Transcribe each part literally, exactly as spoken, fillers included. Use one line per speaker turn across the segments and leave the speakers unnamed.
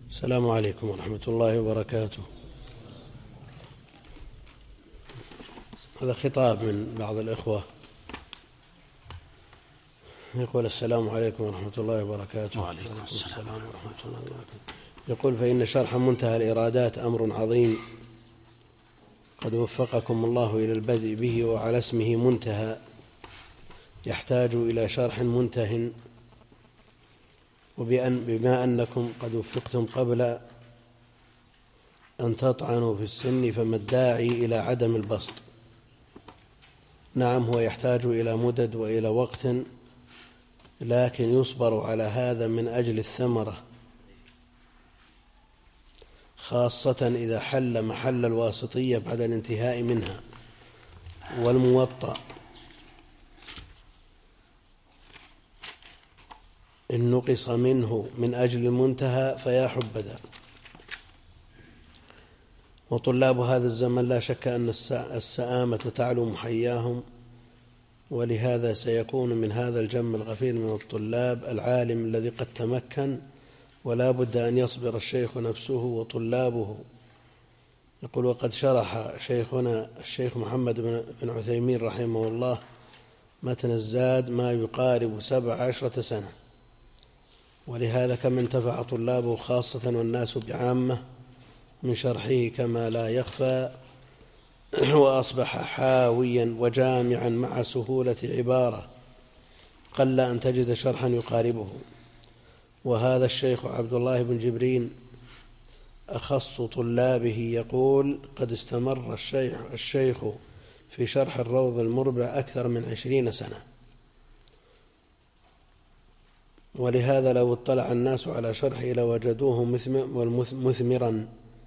السلام عليكم ورحمة الله وبركاته. هذا خطاب من بعض الإخوة يقول: السلام عليكم ورحمة الله وبركاته.
وعليكم السلام
ورحمة الله وبركاته. يقول: فإن شرح منتهى الإرادات أمر عظيم قد وفقكم الله إلى البدء به، وعلى اسمه منتهى يحتاج إلى شرح منته، وبأن بما أنكم قد وفقتم قبل أن تطعنوا في السن فما الداعي إلى عدم البسط؟ نعم، هو يحتاج إلى مدد وإلى وقت، لكن يصبر على هذا من أجل الثمرة، خاصة إذا حل محل الواسطية بعد الانتهاء منها. والموطأ إن نقص منه من أجل المنتهى فيا حبذا. وطلاب هذا الزمن لا شك أن السآمة تعلو محياهم، ولهذا سيكون من هذا الجم الغفير من الطلاب العالم الذي قد تمكن، ولا بد أن يصبر الشيخ نفسه وطلابه. يقول: وقد شرح شيخنا الشيخ محمد بن عثيمين رحمه الله متن الزاد ما يقارب سبع عشرة سنة، ولهذا كم انتفع طلابه خاصة والناس بعامة من شرحه كما لا يخفى، وأصبح حاويا وجامعا مع سهولة عبارة قل أن تجد شرحا يقاربه. وهذا الشيخ عبد الله بن جبرين أخص طلابه يقول: قد استمر الشيخ, الشيخ في شرح الروض المربع أكثر من عشرين سنة، ولهذا لو اطلع الناس على شرحه لوجدوه مثمرا،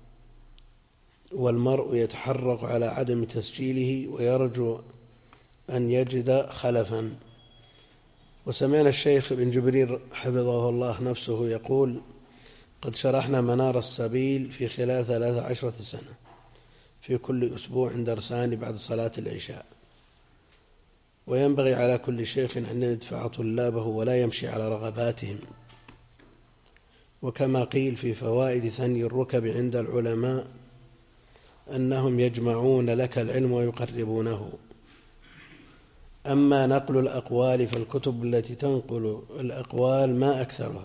والمرء يتحرق على عدم تسجيله ويرجو أن يجد خلفا. وسمعنا الشيخ بن جبريل حفظه الله نفسه يقول: قد شرحنا منار السبيل في خلال ثلاث عشرة سنة في كل أسبوع درسان بعد صلاة العشاء. وينبغي على كل شيخ أن يدفع طلابه ولا يمشي على رغباتهم. وكما قيل في فوائد ثني الركب عند العلماء أنهم يجمعون لك العلم ويقربونه. أما نقل الأقوال فالكتب التي تنقل الأقوال ما أكثرها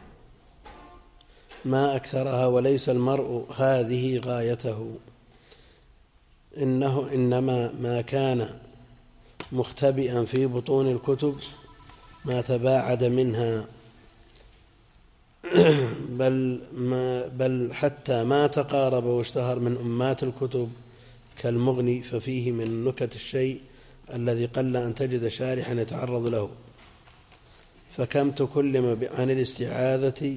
ما أكثرها وليس المرء هذه غايته، إنه إنما ما كان مختبئا في بطون الكتب ما تباعد منها، بل, ما بل حتى ما تقارب واشتهر من أمات الكتب كالمغني، ففيه من النكت الشيء الذي قل أن تجد شارحا يتعرض له. فكم تكلم عن الاستعاذة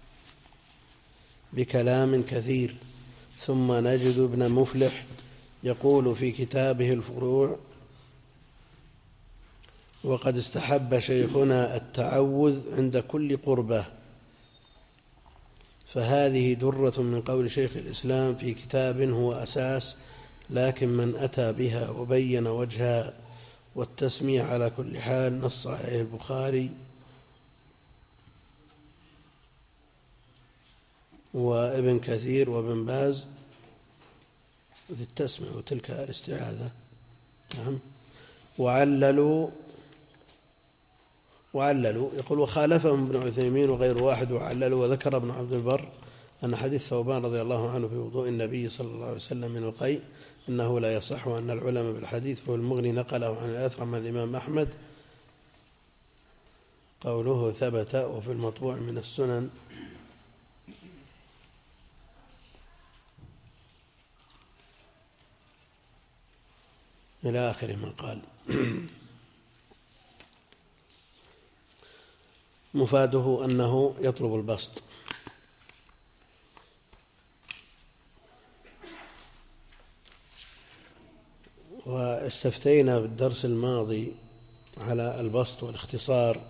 بكلام كثير، ثم نجد ابن مفلح يقول في كتابه الفروع: وقد استحب شيخنا التعوذ عند كل قربة. فهذه درة من قول شيخ الإسلام في كتاب هو أساس، لكن من أتى بها وبين وجهها والتسمية على كل حال نص عليه البخاري وابن كثير وابن باز ذي التسمية وتلك الاستعاذة. نعم. وعللوا وعللوا يقول: وخالفهم ابن عثيمين وغير واحد وعللوا. وذكر ابن عبد البر أن حديث ثوبان رضي الله عنه في وضوء النبي صلى الله عليه وسلم من القيء إنه لا يصح، وأن العلماء بالحديث فهو المغني نقله عن الأثرم عن الإمام أحمد قوله ثبت، وفي المطبوع من السنن إلى آخر ما قال. مفاده أنه يطلب البسط. واستفتينا بالدرس الماضي على البسط والاختصار،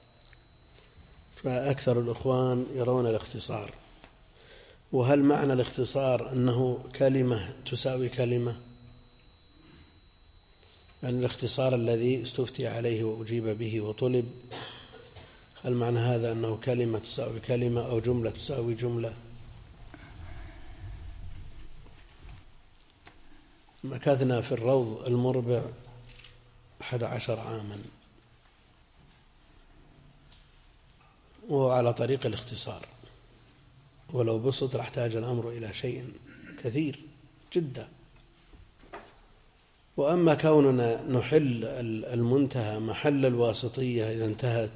فأكثر الإخوان يرون الاختصار. وهل معنى الاختصار أنه كلمة تساوي كلمة؟ يعني الاختصار الذي استفتي عليه وأجيب به وطلب، هل معنى هذا أنه كلمة تساوي كلمة أو جملة تساوي جملة؟ مكثنا في الروض المربع أحد عشر عاما، وعلى طريق الاختصار، ولو بسط لاحتاج الأمر إلى شيء كثير جدا. وأما كوننا نحل المنتهى محل الواسطية إذا انتهت،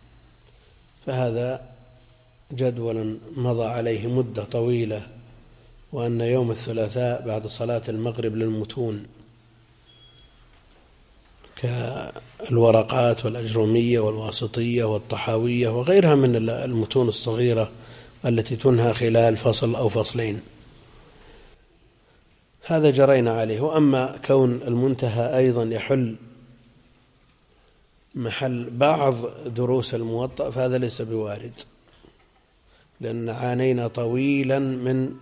فهذا جدول مضى عليه مدة طويلة، وأن يوم الثلاثاء بعد صلاة المغرب للمتون كالورقات والأجرومية والواسطية والطحاوية وغيرها من المتون الصغيرة التي تنهى خلال فصل أو فصلين، هذا جرينا عليه. وأما كون المنتهى أيضا يحل محل بعض دروس الموطأ فهذا ليس بوارد، لأن عانينا طويلا من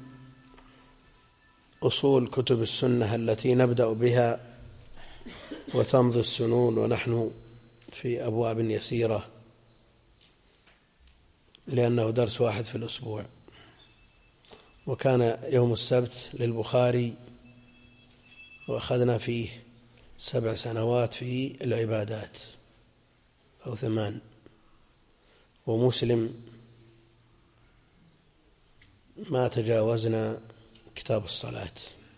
أصول كتب السنة التي نبدأ بها وتمضي السنون ونحن في أبواب يسيرة، لأنه درس واحد في الأسبوع. وكان يوم السبت للبخاري وأخذنا فيه سبع سنوات في العبادات أو ثمان، ومسلم ما تجاوزنا كتاب الصلاة.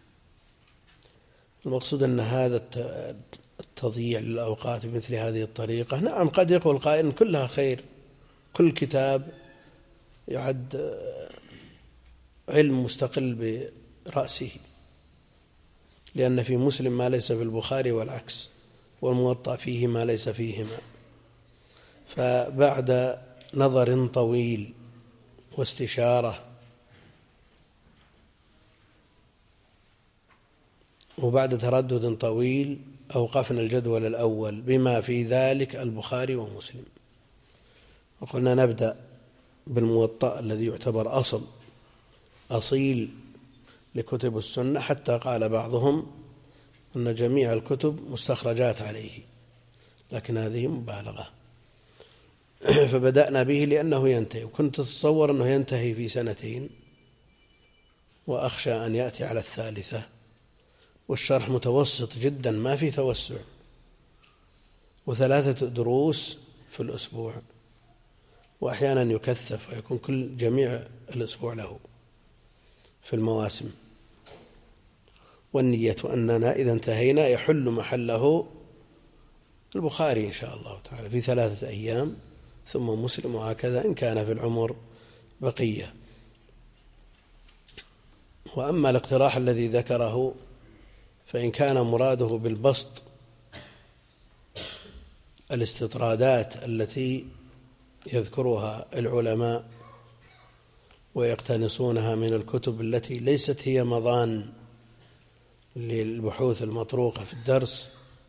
المقصود أن هذا التضييع للأوقات بمثل هذه الطريقة، نعم قد يقول قائل كلها خير، كل كتاب يعد علم مستقل برأسه، لأن في مسلم ما ليس في البخاري والعكس، والموطأ فيه ما ليس فيهما. فبعد نظر طويل واستشارة وبعد تردد طويل أوقفنا الجدول الأول بما في ذلك البخاري ومسلم، وقلنا نبدأ بالموطأ الذي يعتبر أصل أصيل لكتب السنة، حتى قال بعضهم أن جميع الكتب مستخرجات عليه، لكن هذه مبالغة. فبدأنا به لأنه ينتهي، وكنت أتصور أنه ينتهي في سنتين، وأخشى أن يأتي على الثالثة، والشرح متوسط جدا ما في توسع، وثلاثة دروس في الأسبوع، وأحيانا يكثف ويكون كل جميع الأسبوع له في المواسم. والنية أننا إذا انتهينا يحل محله البخاري إن شاء الله تعالى في ثلاثة أيام، ثم مسلم، وهكذا إن كان في العمر بقية. وأما الاقتراح الذي ذكره فإن كان مراده بالبسط الاستطرادات التي يذكرها العلماء ويقتنصونها من الكتب التي ليست هي مضان للبحوث المطروقة في الدرس،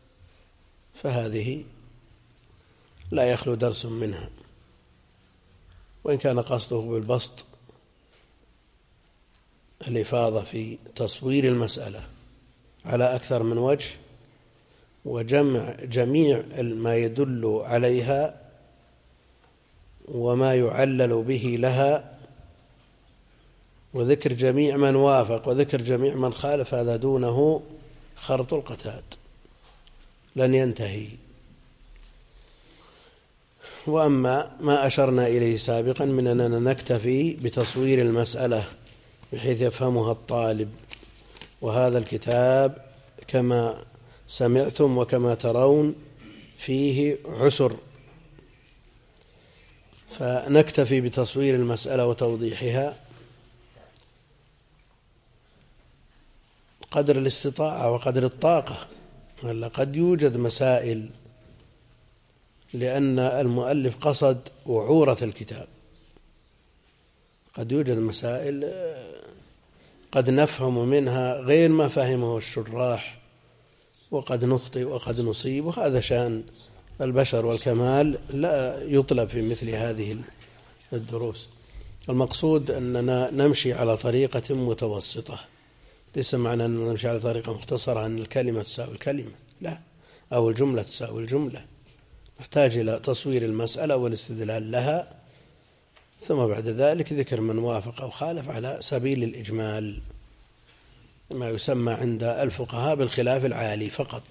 فهذه لا يخلو درس منها. وإن كان قصده بالبسط الإفاضة في تصوير المسألة على أكثر من وجه، وجمع جميع ما يدل عليها وما يعلل به لها، وذكر جميع من وافق وذكر جميع من خالف، هذا دونه خرط القتاد لن ينتهي. وأما ما أشرنا إليه سابقا من أننا نكتفي بتصوير المسألة بحيث يفهمها الطالب، وهذا الكتاب كما سمعتم وكما ترون فيه عسر، فنكتفي بتصوير المسألة وتوضيحها قدر الاستطاعة وقدر الطاقة. ولا قد يوجد مسائل، لأن المؤلف قصد وعورة الكتاب، قد يوجد مسائل قد نفهم منها غير ما فهمه الشراح، وقد نخطئ وقد نصيب، وهذا شأن البشر، والكمال لا يطلب في مثل هذه الدروس. المقصود أننا نمشي على طريقة متوسطة، ليس معنى أننا نمشي على طريقة مختصرة أن الكلمة تساوي الكلمة، لا، أو الجملة تساوي الجملة. نحتاج إلى تصوير المسألة والاستدلال لها، ثم بعد ذلك ذكر من وافق أو خالف على سبيل الإجمال. ما يسمى عند الفقهاء بالخلاف العالي فقط.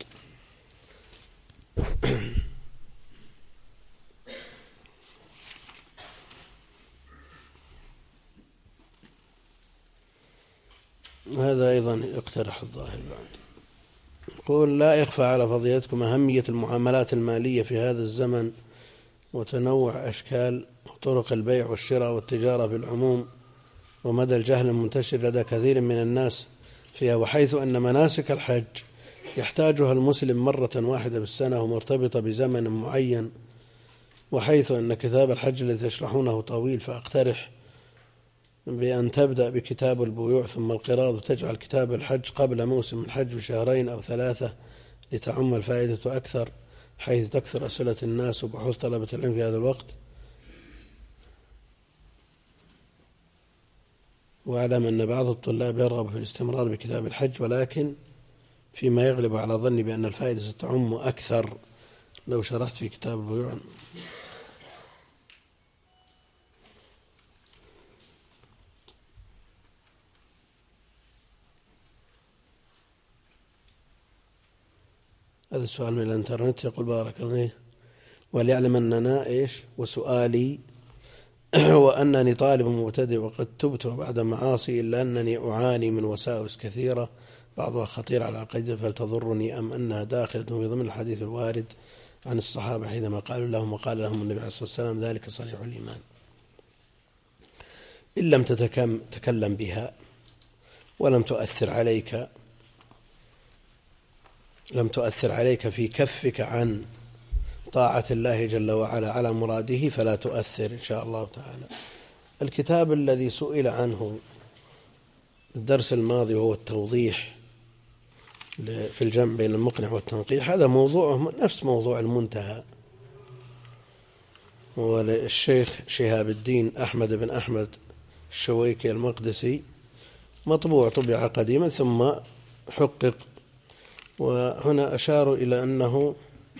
هذا أيضا يقترح الظاهر بعد. يقول: لا يخفى على فضيلتكم أهمية المعاملات المالية في هذا الزمن وتنوع أشكال وطرق البيع والشراء والتجارة بالعموم، ومدى الجهل المنتشر لدى كثير من الناس فيها، وحيث أن مناسك الحج يحتاجها المسلم مرة واحدة بالسنة ومرتبطة بزمن معين، وحيث أن كتاب الحج الذي تشرحونه طويل، فأقترح بأن تبدأ بكتاب البيوع ثم القراض، وتجعل كتاب الحج قبل موسم الحج بشهرين أو ثلاثة لتعم الفائدة أكثر، حيث تكثر أسئلة الناس وبحوث طلبة العلم في هذا الوقت. وأعلم أن بعض الطلاب يرغب في الاستمرار بكتاب الحج، ولكن فيما يغلب على ظني بأن الفائدة ستعم أكثر لو شرحت في كتاب البيوع. هذا السؤال من الانترنت. يقول: بارك الله، وليعلم أننا إيش وسؤالي وأنني طالب مبتدئ وقد تبت بعد معاصي، إلا أنني أعاني من وساوس كثيرة بعضها خطير على عقيدة فلتضرني، أم أنها داخلة في ضمن الحديث الوارد عن الصحابة حينما قالوا لهم وقال لهم النبي عليه الصلاة والسلام ذلك صريح الإيمان. إن لم تتكلم بها ولم تؤثر عليك لم تؤثر عليك في كفك عن طاعة الله جل وعلا على مراده فلا تؤثر إن شاء الله تعالى. الكتاب الذي سئل عنه الدرس الماضي وهو التوضيح في الجمع بين المقنع والتنقيح، هذا موضوعه نفس موضوع المنتهى، والشيخ شهاب الدين أحمد بن أحمد الشويكي المقدسي، مطبوع طبع قديما ثم حقق. وهنا أشاروا إلى أنه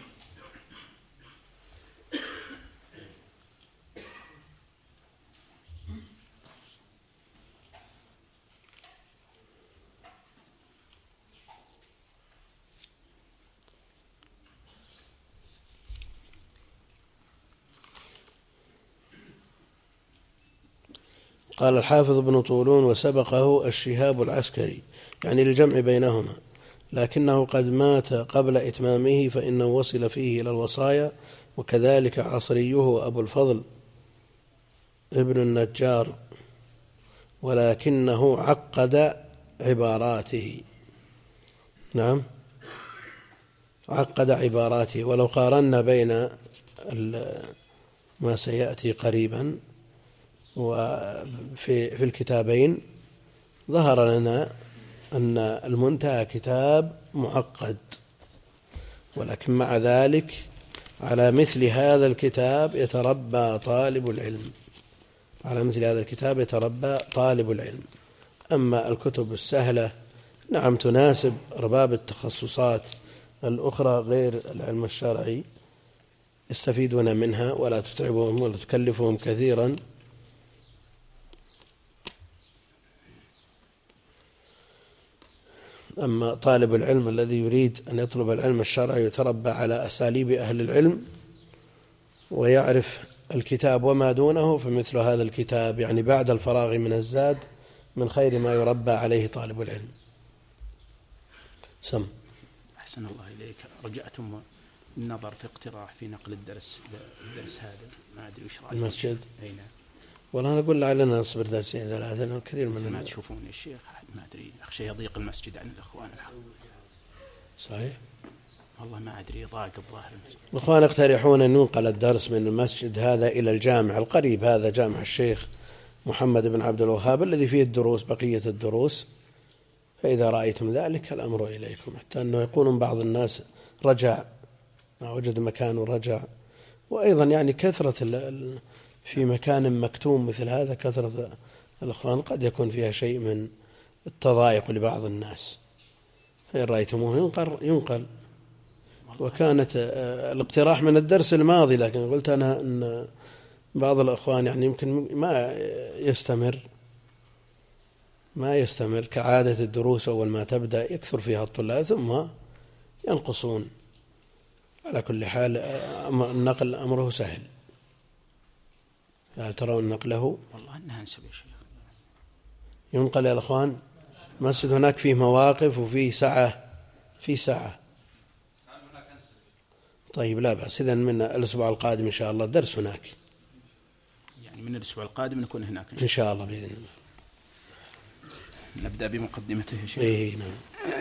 قال الحافظ ابن طولون: وسبقه الشهاب العسكري، يعني للجمع بينهما، لكنه قد مات قبل إتمامه، فإنه وصل فيه إلى الوصايا، وكذلك عصريه أبو الفضل ابن النجار، ولكنه عقد عباراته. نعم، عقد عباراته. ولو قارنا بين ما سيأتي قريبا وفي في الكتابين ظهر لنا أن المنتهى كتاب معقد، ولكن مع ذلك على مثل هذا الكتاب يتربى طالب العلم، على مثل هذا الكتاب يتربى طالب العلم. أما الكتب السهلة نعم تناسب أرباب التخصصات الأخرى غير العلم الشرعي، يستفيدون منها ولا تتعبهم ولا تكلفهم كثيرا. أما طالب العلم الذي يريد أن يطلب العلم الشرعي يتربى على أساليب أهل العلم ويعرف الكتاب وما دونه، فمثل هذا الكتاب يعني بعد الفراغ من الزاد من خير ما يربى عليه طالب العلم. سم.
أحسن الله إليك. رجعتم النظر في اقتراح في نقل الدرس الدرس هذا، ما أدري وش رأيك.
المسجد.
أي نعم.
والله أنا أقول لعلنا نصبر درسين ثلاثة، لأنه كثير من
ما تشوفون يا شيخ، ما أدري، أخشى يضيق المسجد عن الأخوان.
صحيح.
والله ما أدري، ضاق الظاهر.
الأخوان يقترحون أن ينقل الدرس من المسجد هذا إلى الجامع القريب، هذا جامع الشيخ محمد بن عبد الوهاب الذي فيه الدروس بقية الدروس، فإذا رأيتم ذلك الأمر إليكم، حتى أنه يقولون بعض الناس رجع ما وجد مكان ورجع. وأيضا يعني كثرة في مكان مكتوم مثل هذا، كثرة الأخوان قد يكون فيها شيء من التضايق لبعض الناس، فإن رأيتموه ينقل, ينقل. وكانت الاقتراح من الدرس الماضي، لكن قلت أنا أن بعض الأخوان يعني يمكن ما يستمر، ما يستمر كعادة الدروس أول ما تبدأ يكثر فيها الطلاب ثم ينقصون. على كل حال النقل أمره سهل. هل ترون نقله؟
والله أنها أنسب يا شيخ.
ينقل يا الأخوان. مسجد هناك فيه مواقف وفيه سعة، فيه سعة. طيب لا بأس. إذن من الأسبوع القادم إن شاء الله درس هناك.
يعني من الأسبوع القادم نكون هناك
إن شاء الله بإذن الله.
نبدأ بمقدمته يا شيخ.
إيه نعم.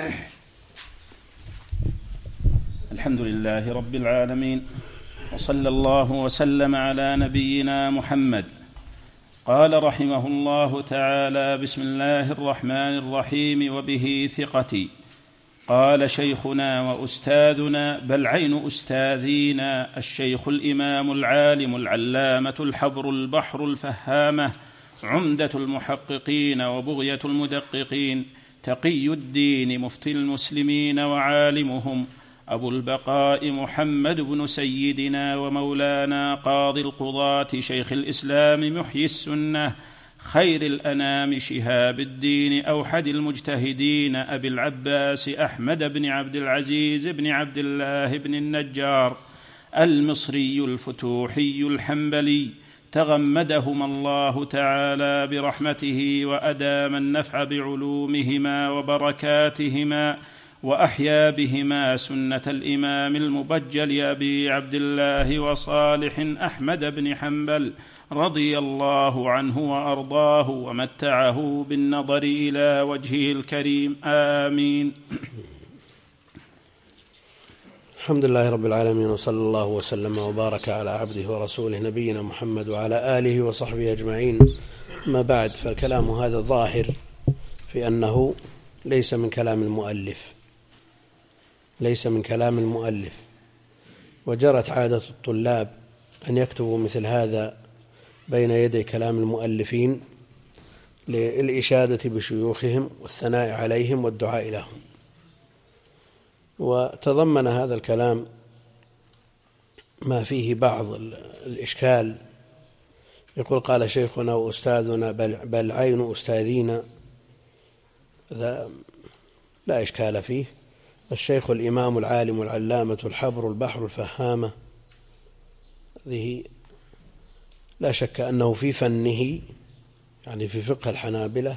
الحمد لله رب العالمين، وصلى الله وسلم على نبينا محمد. قال رحمه الله تعالى: بسم الله الرحمن الرحيم، وبه ثقتي. قال شيخنا وأستاذنا، بل عين أستاذينا، الشيخ الإمام العالم العلامة الحبر البحر الفهامة، عمدة المحققين وبغية المدققين، تقي الدين مفتي المسلمين وعالمهم، أبو البقاء محمد بن سيدنا ومولانا قاضي القضاة، شيخ الإسلام محيي السنة، خير الأنام شهاب الدين، أوحد المجتهدين، أبي العباس أحمد بن عبد العزيز بن عبد الله بن النجار، المصري الفتوحي الحنبلي، تغمدهما الله تعالى برحمته وأدام النفع بعلومهما وبركاتهما، وأحيا بهما سنة الإمام المبجل أبي عبد الله وصالح أحمد بن حنبل رضي الله عنه وأرضاه، ومتعه بالنظر إلى وجهه الكريم. آمين.
الحمد لله رب العالمين، وصلى الله وسلم وبارك على عبده ورسوله نبينا محمد وعلى آله وصحبه أجمعين. ما بعد، فالكلام هذا ظاهر في أنه ليس من كلام المؤلف، ليس من كلام المؤلف، وجرت عادة الطلاب أن يكتبوا مثل هذا بين يدي كلام المؤلفين للإشادة بشيوخهم والثناء عليهم والدعاء لهم. وتضمن هذا الكلام ما فيه بعض الإشكال. يقول: قال شيخنا وأستاذنا، بل, بل عين أستاذينا. هذا لا إشكال فيه. الشيخ الإمام العالم العلامة الحبر البحر الفهامة، هذه لا شك أنه في فنه، يعني في فقه الحنابلة،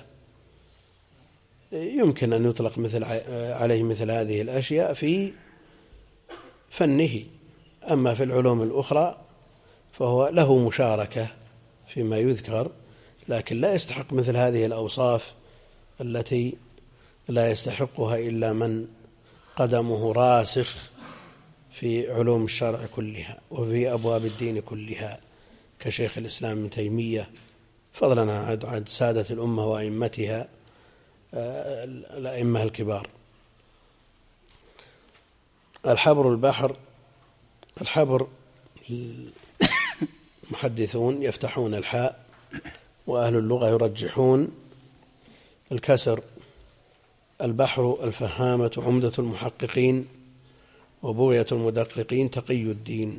يمكن أن يطلق مثل عليه مثل هذه الأشياء في فنه. أما في العلوم الأخرى فهو له مشاركة فيما يذكر، لكن لا يستحق مثل هذه الأوصاف التي لا يستحقها إلا من قدمه راسخ في علوم الشرع كلها وفي أبواب الدين كلها، كشيخ الإسلام ابن تيمية، فضلا عن سادة الأمة وأئمتها الأئمة الكبار. الحبر البحر، الحبر المحدثون يفتحون الحاء، وأهل اللغة يرجحون الكسر. البحر الفهامة عمدة المحققين وبغية المدققين، تقي الدين.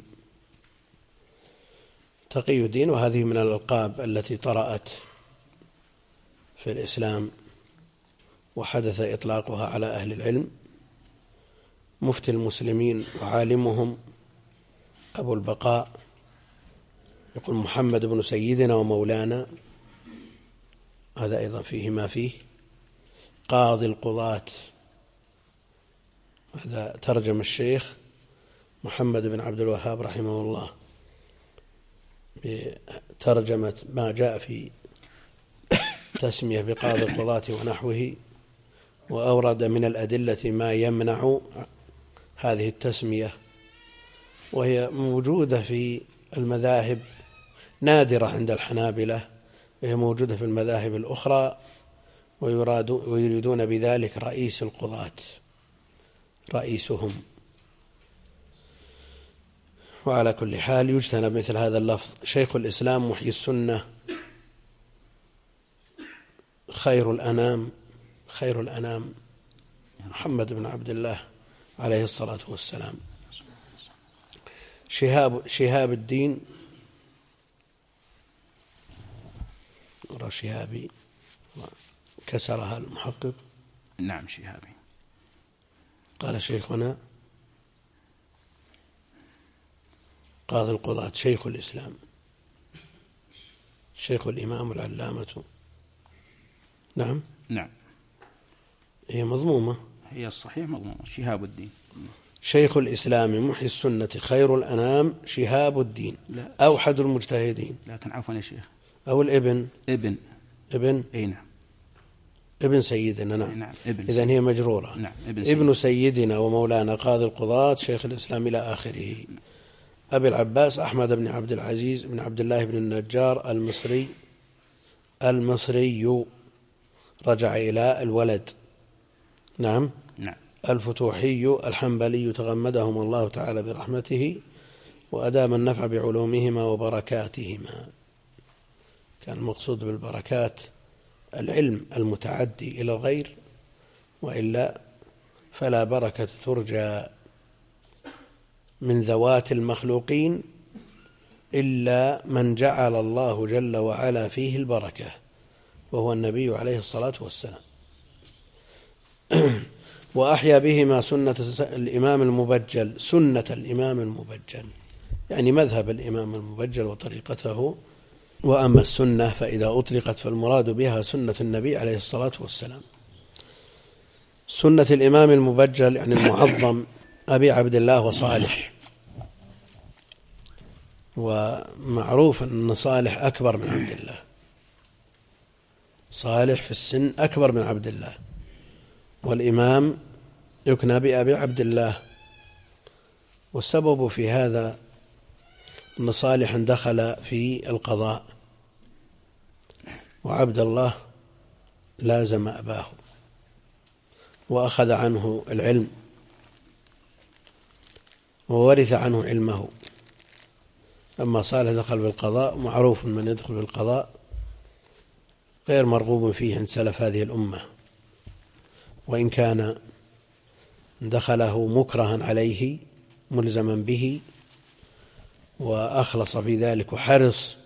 تقي الدين، وهذه من الألقاب التي طرأت في الإسلام وحدث إطلاقها على أهل العلم. مفتي المسلمين وعالمهم أبو البقاء، يقول محمد بن سيدنا ومولانا، هذا أيضا فيه ما فيه. قاضي القضاة، هذا ترجم الشيخ محمد بن عبد الوهاب رحمه الله بترجمة ما جاء في تسمية بقاضي القضاة ونحوه، وأورد من الأدلة ما يمنع هذه التسمية، وهي موجودة في المذاهب، نادرة عند الحنابلة، وهي موجودة في المذاهب الأخرى، ويريدون بذلك رئيس القضاة، رئيسهم. وعلى كل حال يجتنب مثل هذا اللفظ. شيخ الإسلام محيي السنة، خير الأنام، خير الأنام محمد بن عبد الله عليه الصلاة والسلام. شهاب شهاب الدين، شهابي كسرها المحقق.
نعم شهابي.
قال شيخنا قاضي القضاة شيخ الإسلام شيخ الإمام العلامة. نعم
نعم
هي مضمومة،
هي الصحيح مضمومة. شهاب الدين
شيخ الإسلام محي السنة خير الأنام شهاب الدين
لا.
أوحد المجتهدين.
لكن عفوا يا شيخ،
أو الابن
ابن
ابن
أي نعم
ابن سيدنا. نعم,
نعم. ابن
إذن هي مجرورة.
نعم. ابن,
ابن سيدنا ومولانا قاضي القضاة شيخ الإسلام إلى آخره. نعم. أبي العباس أحمد بن عبد العزيز بن عبد الله بن النجار المصري المصري رجع إلى الولد. نعم
نعم.
الفتوحي الحنبلي تغمدهم الله تعالى برحمته وأدام النفع بعلومهما وبركاتهما. كان المقصود بالبركات العلم المتعدي إلى الغير، وإلا فلا بركة ترجى من ذوات المخلوقين إلا من جعل الله جل وعلا فيه البركة، وهو النبي عليه الصلاة والسلام. وأحيا بهما سنة الإمام المبجل سنة الإمام المبجل، يعني مذهب الإمام المبجل وطريقته. وأما السنة فإذا أطلقت فالمراد بها سنة النبي عليه الصلاة والسلام. سنة الإمام المبجل يعني المعظم أبي عبد الله وصالح. ومعروف أن صالح أكبر من عبد الله، صالح في السن أكبر من عبد الله، والإمام يكنى بأبي عبد الله. والسبب في هذا أن صالحا دخل في القضاء، وعبد الله لازم أباه وأخذ عنه العلم وورث عنه علمه. أما صالح دخل في القضاء، معروف من يدخل في القضاء غير مرغوب فيه عند سلف هذه الأمة، وإن كان دخله مكرها عليه ملزما به وأخلص في ذلك وحرص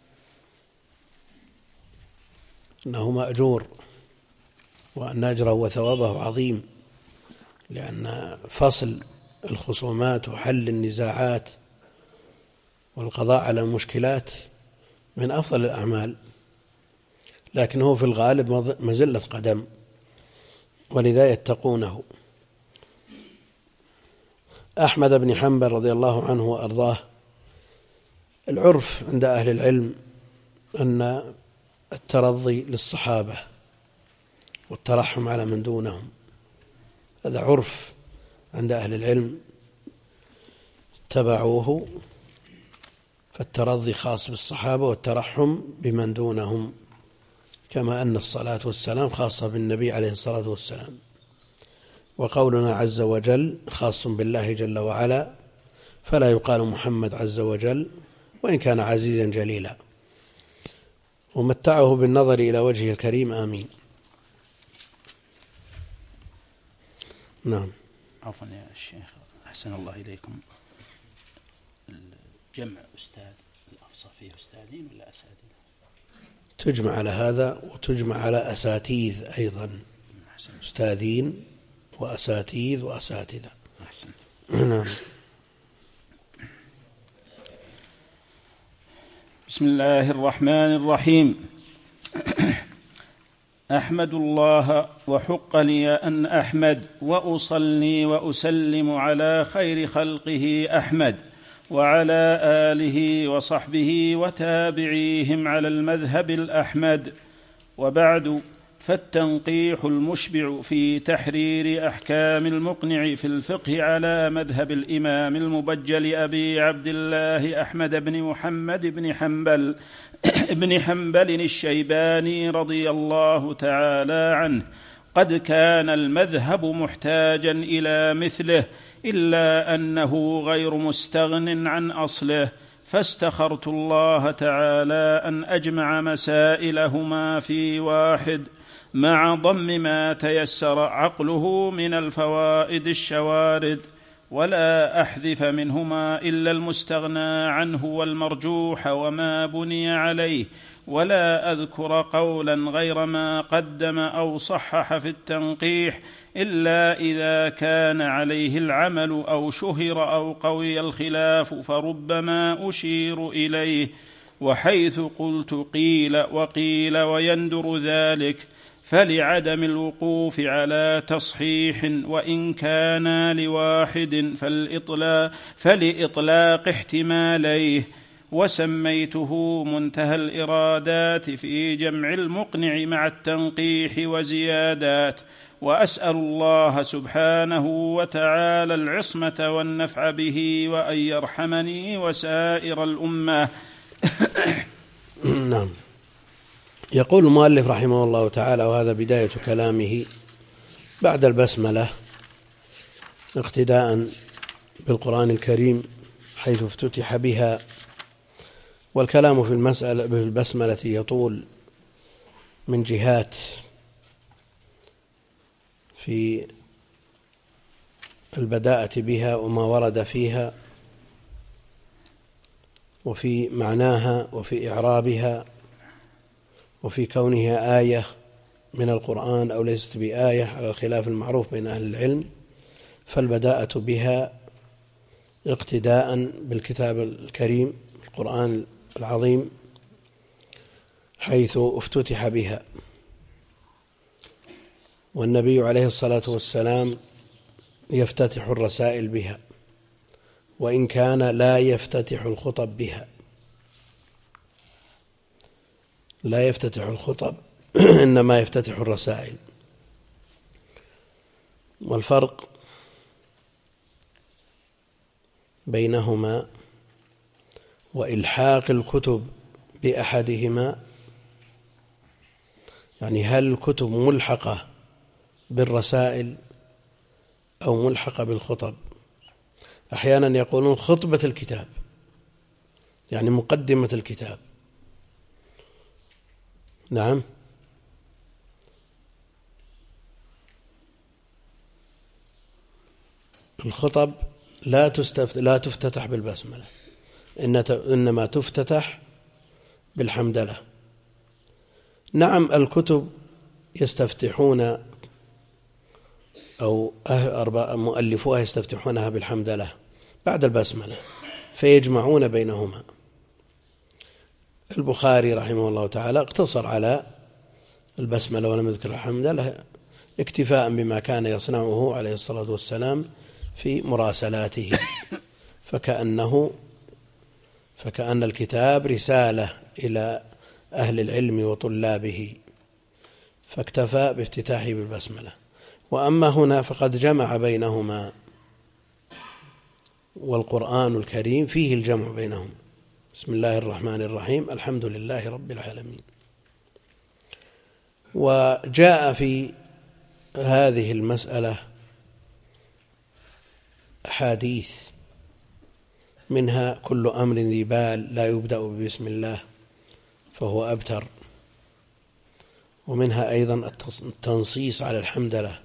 أنه مأجور وأن أجره وثوابه عظيم، لأن فصل الخصومات وحل النزاعات والقضاء على المشكلات من أفضل الأعمال، لكنه في الغالب مزلة قدم، ولذا يتقونه. أحمد بن حنبل رضي الله عنه وأرضاه، العرف عند أهل العلم أن الترضي للصحابة والترحم على من دونهم، هذا عرف عند أهل العلم اتبعوه، فالترضي خاص بالصحابة والترحم بمن دونهم، كما أن الصلاة والسلام خاصة بالنبي عليه الصلاة والسلام. وقولنا عز وجل خاص بالله جل وعلا، فلا يقال محمد عز وجل وإن كان عزيزا جليلا. ومتعه بالنظر إلى وجهه الكريم آمين. نعم.
عفوا يا الشيخ أحسن الله إليكم، الجمع أستاذ الأفصح فيه أستاذين ولا أساتذة؟
تجمع على هذا وتجمع على أساتيذ أيضا.
أحسن.
أستاذين وأساتيذ وأساتذة.
أحسن.
نعم.
بسم الله الرحمن الرحيم. أحمد الله وحق لي أن أحمد وأصلي وأسلم على خير خلقه أحمد وعلى آله وصحبه وتابعيهم على المذهب الأحمد. وبعد، فالتنقيح المشبع في تحرير أحكام المقنع في الفقه على مذهب الإمام المبجل أبي عبد الله أحمد بن محمد بن حنبل ابن حنبل الشيباني رضي الله تعالى عنه قد كان المذهب محتاجا إلى مثله، إلا أنه غير مستغن عن أصله، فاستخرت الله تعالى أن أجمع مسائلهما في واحد مع ضم ما تيسر عقله من الفوائد الشوارد، ولا أحذف منهما إلا المستغنى عنه والمرجوح وما بني عليه،
ولا أذكر قولا غير ما قدم أو صحح في التنقيح إلا إذا كان عليه العمل أو شهر أو قوي الخلاف فربما أشير إليه. وحيث قلت قيل وقيل ويندر ذلك فلعدم الوقوف على تصحيح، وإن كان لواحد فالإطلاق فلإطلاق احتماليه. وسميته منتهى الإرادات في جمع المقنع مع التنقيح وزيادات. وأسأل الله سبحانه وتعالى العصمة والنفع به وأن يرحمني وسائر الأمة.
نعم. يقول المؤلف رحمه الله تعالى، وهذا بداية كلامه بعد البسملة اقتداء بالقرآن الكريم حيث افتتح بها، والكلام في المسألة بالبسملة يطول من جهات في البداءة بها وما ورد فيها وفي معناها وفي إعرابها وفي كونها آية من القرآن أو ليست بآية على الخلاف المعروف بين أهل العلم. فالبداءة بها اقتداء بالكتاب الكريم القرآن العظيم حيث افتتح بها، والنبي عليه الصلاة والسلام يفتتح الرسائل بها وإن كان لا يفتتح الخطب بها، لا يفتتح الخطب إنما يفتتح الرسائل. والفرق بينهما وإلحاق الكتب بأحدهما، يعني هل الكتب ملحقة بالرسائل أو ملحقة بالخطب؟ أحيانا يقولون خطبة الكتاب يعني مقدمة الكتاب. نعم. الخطب لا تستفت لا تفتتح بالبسملة، إنما تفتتح بالحمدلة. نعم الكتب يستفتحون أو مؤلفوها يستفتحونها بالحمدلة بعد البسملة فيجمعون بينهما. البخاري رحمه الله تعالى اقتصر على البسملة ولم يذكر الحمدلة اكتفاء بما كان يصنعه عليه الصلاة والسلام في مراسلاته، فكأنه فكأن الكتاب رسالة إلى أهل العلم وطلابه، فاكتفى بافتتاحه بالبسملة. وأما هنا فقد جمع بينهما، والقرآن الكريم فيه الجمع بينهما. بسم الله الرحمن الرحيم الحمد لله رب العالمين. وجاء في هذه المسألة أحاديث منها كل أمر ذي بال لا يبدأ بسم الله فهو أبتر، ومنها أيضا التنصيص على الحمدلة،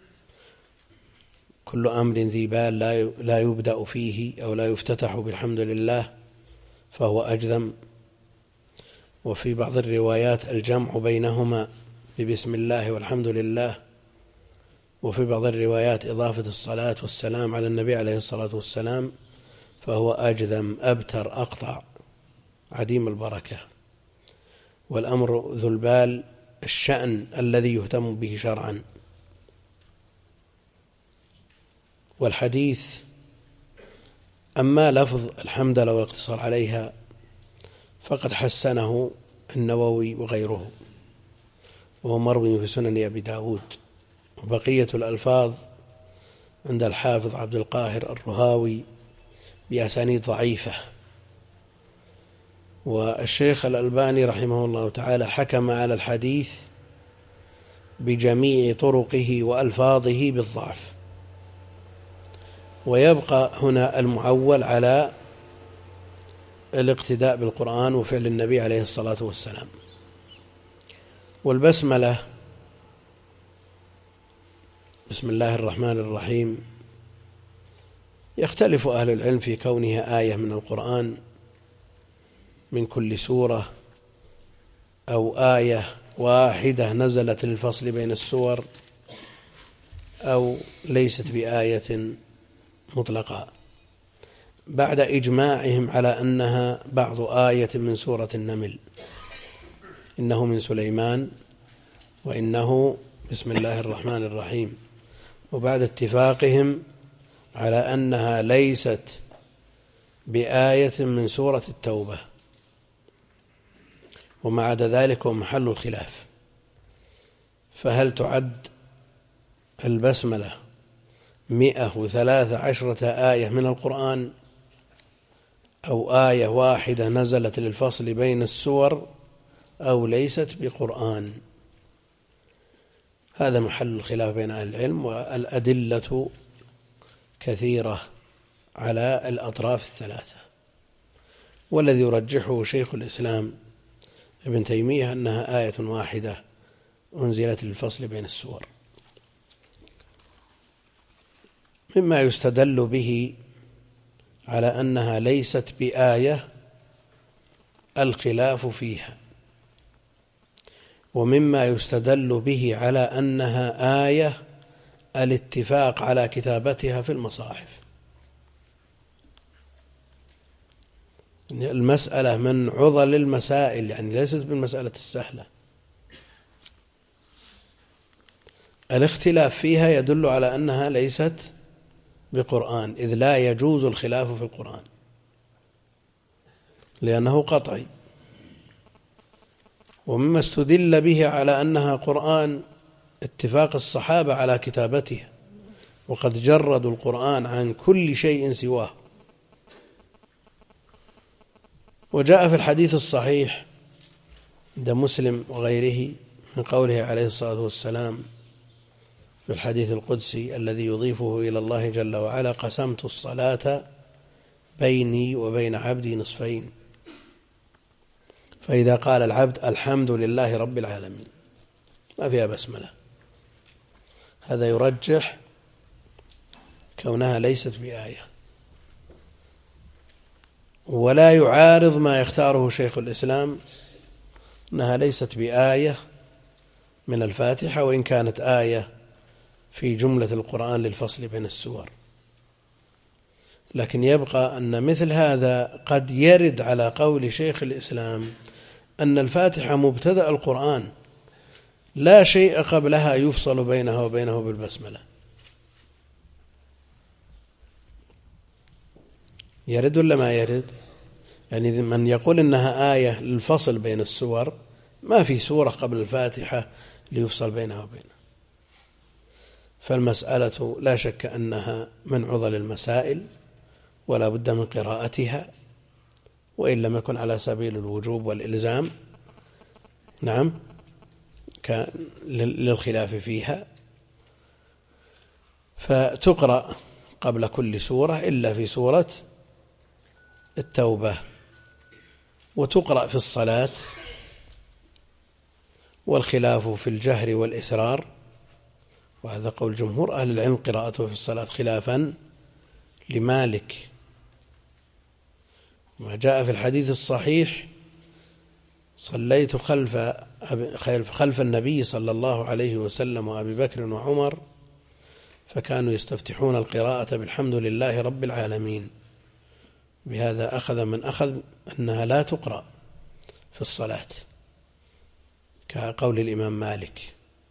كل أمر ذي بال لا يبدأ فيه أو لا يفتتح بالحمد لله فهو أجذم. وفي بعض الروايات الجمع بينهما ببسم الله والحمد لله، وفي بعض الروايات إضافة الصلاة والسلام على النبي عليه الصلاة والسلام فهو أجذم أبتر أقطع عديم البركة. والأمر ذو البال الشأن الذي يهتم به شرعا. والحديث أما لفظ الحمدلله والاقتصار عليها فقد حسنه النووي وغيره، وهو مروي في سنن أبي داود. وبقية الألفاظ عند الحافظ عبد القاهر الرهاوي بأسانيد ضعيفة. والشيخ الألباني رحمه الله تعالى حكم على الحديث بجميع طرقه وألفاظه بالضعف. ويبقى هنا المعول على الاقتداء بالقرآن وفعل النبي عليه الصلاة والسلام. والبسملة بسم الله الرحمن الرحيم يختلف أهل العلم في كونها آية من القرآن من كل سورة أو آية واحدة نزلت للفصل بين السور أو ليست بآية مطلقة، بعد إجماعهم على أنها بعض آية من سورة النمل، إنه من سليمان وإنه بسم الله الرحمن الرحيم، وبعد اتفاقهم على أنها ليست بآية من سورة التوبة. وما عدا ذلك هو محل الخلاف، فهل تعد البسملة مئة وثلاث عشرة آية من القرآن أو آية واحدة نزلت للفصل بين السور أو ليست بقرآن؟ هذا محل الخلاف بين أهل العلم، والأدلة كثيرة على الأطراف الثلاثة. والذي يرجحه شيخ الإسلام ابن تيمية أنها آية واحدة أنزلت للفصل بين السور. مما يستدل به على أنها ليست بآية الخلاف فيها، ومما يستدل به على أنها آية الاتفاق على كتابتها في المصاحف. المسألة من عضل المسائل، يعني ليست بالمسألة السهلة. الاختلاف فيها يدل على أنها ليست بقرآن، إذ لا يجوز الخلاف في القرآن لأنه قطعي. ومما استدل به على أنها قرآن اتفاق الصحابة على كتابتها، وقد جردوا القرآن عن كل شيء سواه. وجاء في الحديث الصحيح عند مسلم وغيره من قوله عليه الصلاة والسلام في الحديث القدسي الذي يضيفه إلى الله جل وعلا: قسمت الصلاة بيني وبين عبدي نصفين، فإذا قال العبد الحمد لله رب العالمين ما فيها بسملة، هذا يرجح كونها ليست بآية، ولا يعارض ما يختاره شيخ الإسلام أنها ليست بآية من الفاتحة، وإن كانت آية في جملة القرآن للفصل بين السور. لكن يبقى أن مثل هذا قد يرد على قول شيخ الإسلام أن الفاتحة مبتدأ القرآن، لا شيء قبلها يفصل بينها وبينه بالبسملة. يرد ولا ما يرد؟ يعني من يقول إنها آية للفصل بين السور، ما في سورة قبل الفاتحة ليفصل بينها وبينها. فالمسألة لا شك أنها من عضل المسائل، ولا بد من قراءتها، وإن لم يكن على سبيل الوجوب والإلزام نعم كان للخلاف فيها. فتقرأ قبل كل سورة إلا في سورة التوبة، وتقرأ في الصلاة، والخلاف في الجهر والإسرار، وهذا قول جمهور أهل العلم قراءته في الصلاة خلافا لمالك. ما جاء في الحديث الصحيح: صليت خلف خلف النبي صلى الله عليه وسلم وأبي بكر وعمر فكانوا يستفتحون القراءة بالحمد لله رب العالمين. بهذا أخذ من أخذ أنها لا تقرأ في الصلاة كقول الإمام مالك.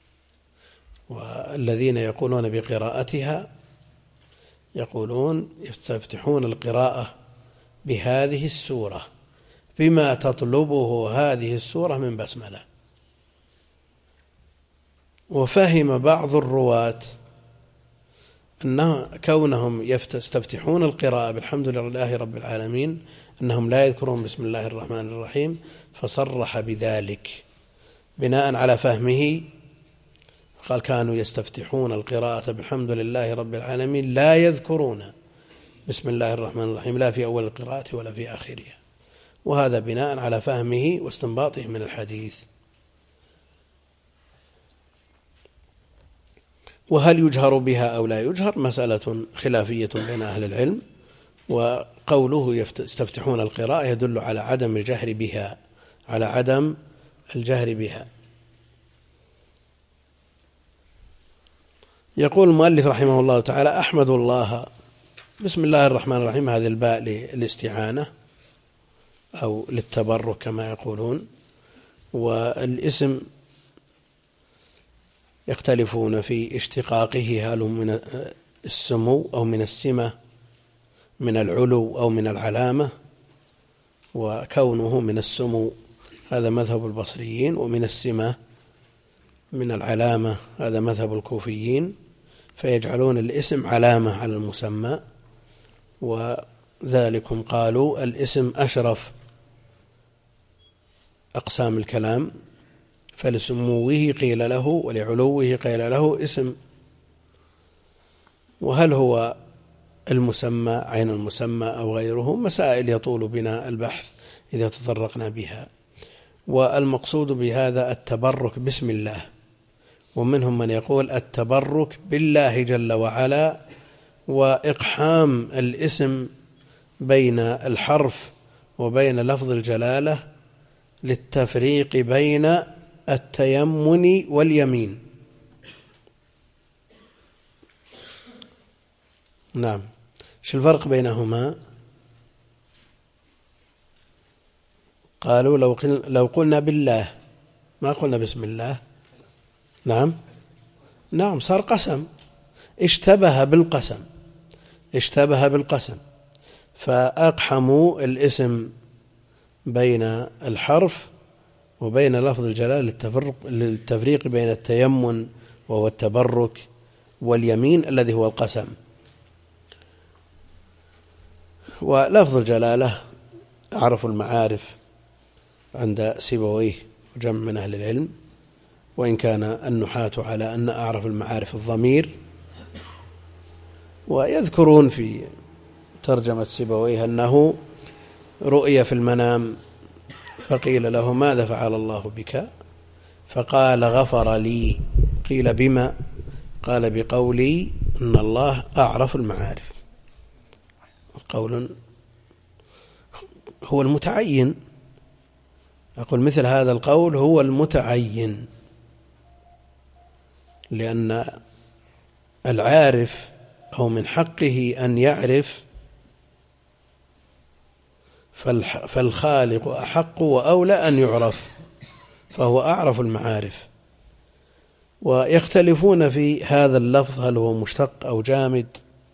والذين يقولون بقراءتها يقولون يستفتحون القراءة بهذه السورة بما تطلبه هذه السورة من بسملة. وفهم بعض الرواة أن كونهم يستفتحون القراءة بالحمد لله رب العالمين أنهم لا يذكرون بسم الله الرحمن الرحيم، فصرح بذلك بناء على فهمه، قال: كانوا يستفتحون القراءة بالحمد لله رب العالمين لا يذكرون بسم الله الرحمن الرحيم لا في أول القراءة ولا في آخرها. وهذا بناء على فهمه واستنباطه من الحديث. وهل يجهر بها أو لا يجهر مسألة خلافية بين أهل العلم، وقوله يستفتحون القراءة يدل على عدم الجهر بها، على عدم الجهر بها. يقول المؤلف رحمه الله تعالى: أحمد الله، بسم الله الرحمن الرحيم، هذه الباء للاستعانة أو للتبرك كما يقولون. والاسم يختلفون في اشتقاقه، هل من السمو أو من السمة، من العلو أو من العلامة. وكونه من السمو هذا مذهب البصريين، ومن السمة من العلامة هذا مذهب الكوفيين، فيجعلون الاسم علامة على المسمى. وذلكم قالوا الاسم أشرف أقسام الكلام، فلسموه قيل له ولعلوه قيل له اسم. وهل هو المسمى عين المسمى أو غيره؟ مسائل يطول بنا البحث إذا تطرقنا بها. والمقصود بهذا التبرك باسم الله، ومنهم من يقول التبرك بالله جل وعلا، وإقحام الاسم بين الحرف وبين لفظ الجلالة للتفريق بين التيمن واليمين. نعم، شو الفرق بينهما؟ قالوا لو قلنا, لو قلنا بالله ما قلنا بسم الله. نعم نعم صار قسم، اشتبه بالقسم اشتبه بالقسم فأقحموا الاسم بين الحرف وبين لفظ الجلال للتفريق بين التيمن وهو التبرك واليمين الذي هو القسم. ولفظ الجلالة أعرف المعارف عند سيبويه وجمع من أهل العلم، وإن كان النحاة على أن أعرف المعارف الضمير. ويذكرون في ترجمة سيبويه أنه رؤية في المنام فقيل له ماذا فعل الله بك؟ فقال غفر لي. قيل بما؟ قال بقولي إن الله أعرف المعارف. قول هو المتعين، أقول مثل هذا القول هو المتعين، لأن العارف أو من حقه أن يعرف، فالخالق أحق وأولى أن يعرف، فهو أعرف المعارف. ويختلفون في هذا اللفظ هل هو مشتق أو جامد.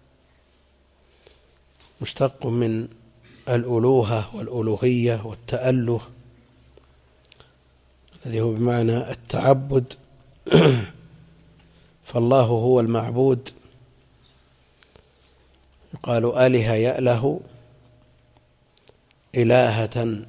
مشتق من الألوهة والألوهية والتأله الذي هو بمعنى التعبد، فالله هو المعبود. يقال آله يأله إلهة،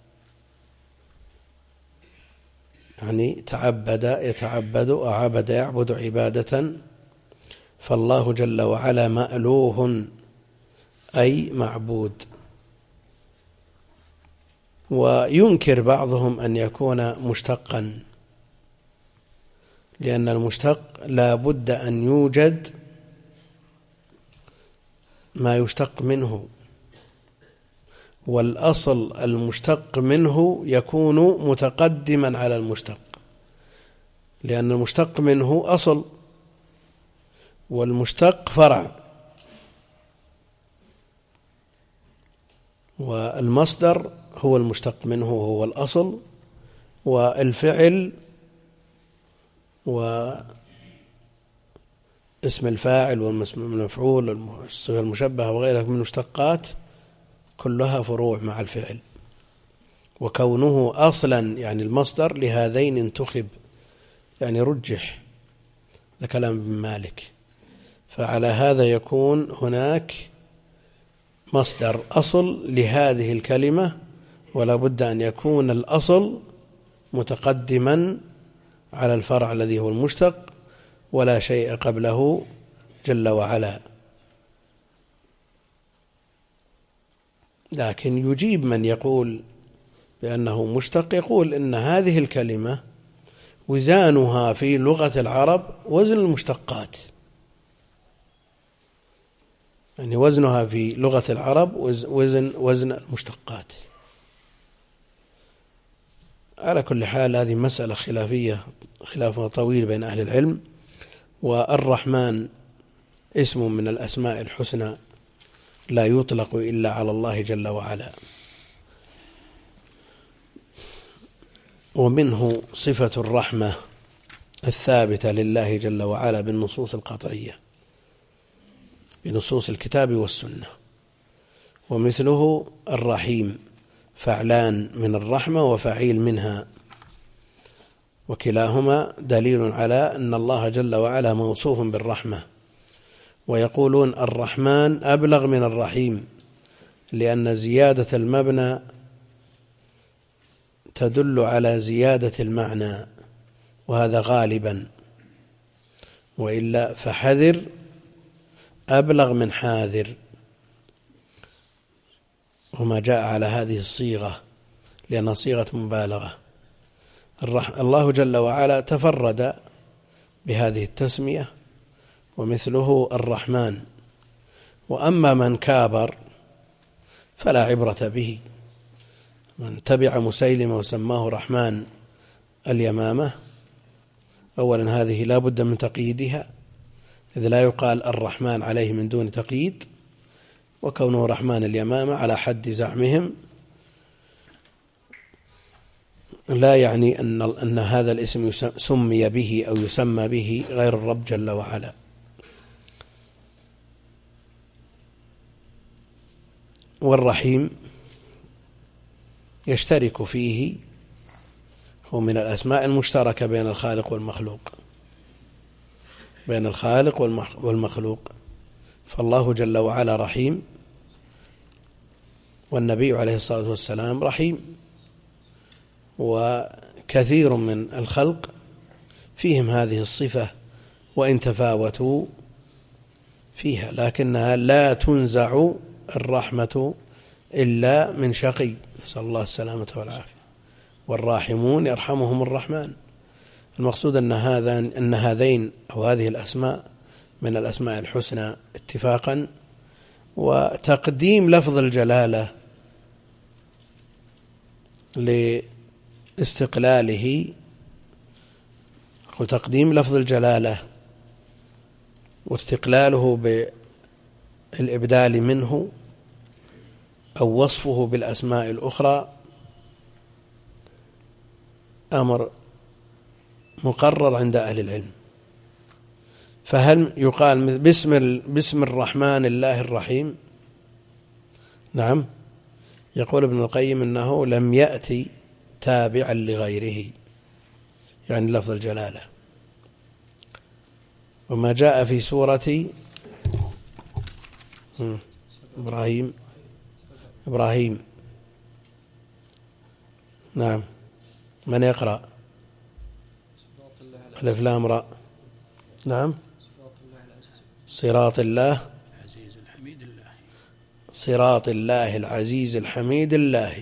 يعني تعبد يتعبد، أعبد يعبد عبادة. فالله جل وعلا مألوه أي معبود. وينكر بعضهم أن يكون مشتقا، لأن المشتق لا بد أن يوجد ما يشتق منه، والأصل المشتق منه يكون متقدما على المشتق، لأن المشتق منه أصل والمشتق فرع. والمصدر هو المشتق منه هو الأصل، والفعل واسم الفاعل والمفعول والصيغة المشبهة وغيرها من المشتقات كلها فروع مع الفعل. وكونه أصلا يعني المصدر لهذين انتخب، يعني رجح، هذا كلام ابن مالك. فعلى هذا يكون هناك مصدر أصل لهذه الكلمة، ولا بد أن يكون الأصل متقدما على الفرع الذي هو المشتق، ولا شيء قبله جل وعلا. لكن يجيب من يقول بأنه مشتق، يقول إن هذه الكلمة وزانها في لغة العرب وزن المشتقات، يعني وزنها في لغة العرب وزن وزن المشتقات. على كل حال هذه مسألة خلافية خلاف طويل بين أهل العلم. والرحمن اسم من الأسماء الحسنى لا يطلق إلا على الله جل وعلا، ومنه صفة الرحمة الثابتة لله جل وعلا بالنصوص القطعية بنصوص الكتاب والسنة. ومثله الرحيم فعلان من الرحمة وفعيل منها، وكلاهما دليل على أن الله جل وعلا موصوف بالرحمة. ويقولون الرحمن أبلغ من الرحيم، لأن زيادة المبنى تدل على زيادة المعنى، وهذا غالبا، وإلا فحذر أبلغ من حاذر، وما جاء على هذه الصيغة لأنها صيغة مبالغة. الله جل وعلا تفرد بهذه التسمية، ومثله الرحمن. وأما من كابر فلا عبرة به، من تبع مسيلمة وسماه رحمن اليمامة، أولا هذه لا بد من تقييدها، إذ لا يقال الرحمن عليه من دون تقييد، وكونه رحمن اليمامة على حد زعمهم لا يعني أن, أن هذا الاسم سمي به أو يسمى به غير الرب جل وعلا. والرحيم يشترك فيه، هو من الأسماء المشتركة بين الخالق والمخلوق بين الخالق والمخلوق فالله جل وعلا رحيم، والنبي عليه الصلاة والسلام رحيم، وكثير من الخلق فيهم هذه الصفة وإن تفاوتوا فيها، لكنها لا تنزع الرحمة إلا من شقي، نسأل الله السلامة والعافية. والراحمون يرحمهم الرحمن. المقصود أن هذا أن هذين أو هذه الأسماء من الأسماء الحسنى اتفاقا، وتقديم لفظ الجلالة لاستقلاله، وتقديم لفظ الجلالة واستقلاله بالإبدال منه أو وصفه بالأسماء الأخرى أمر مقرر عند أهل العلم. فهل يقال باسم باسم الرحمن الله الرحيم؟ نعم. يقول ابن القيم إنه لم يأتي تابعا لغيره، يعني لفظ الجلالة. وما جاء في سورة إبراهيم إبراهيم نعم، من يقرأ؟ ألف لام راء. نعم. صراط الله صراط الله العزيز الحميد الله.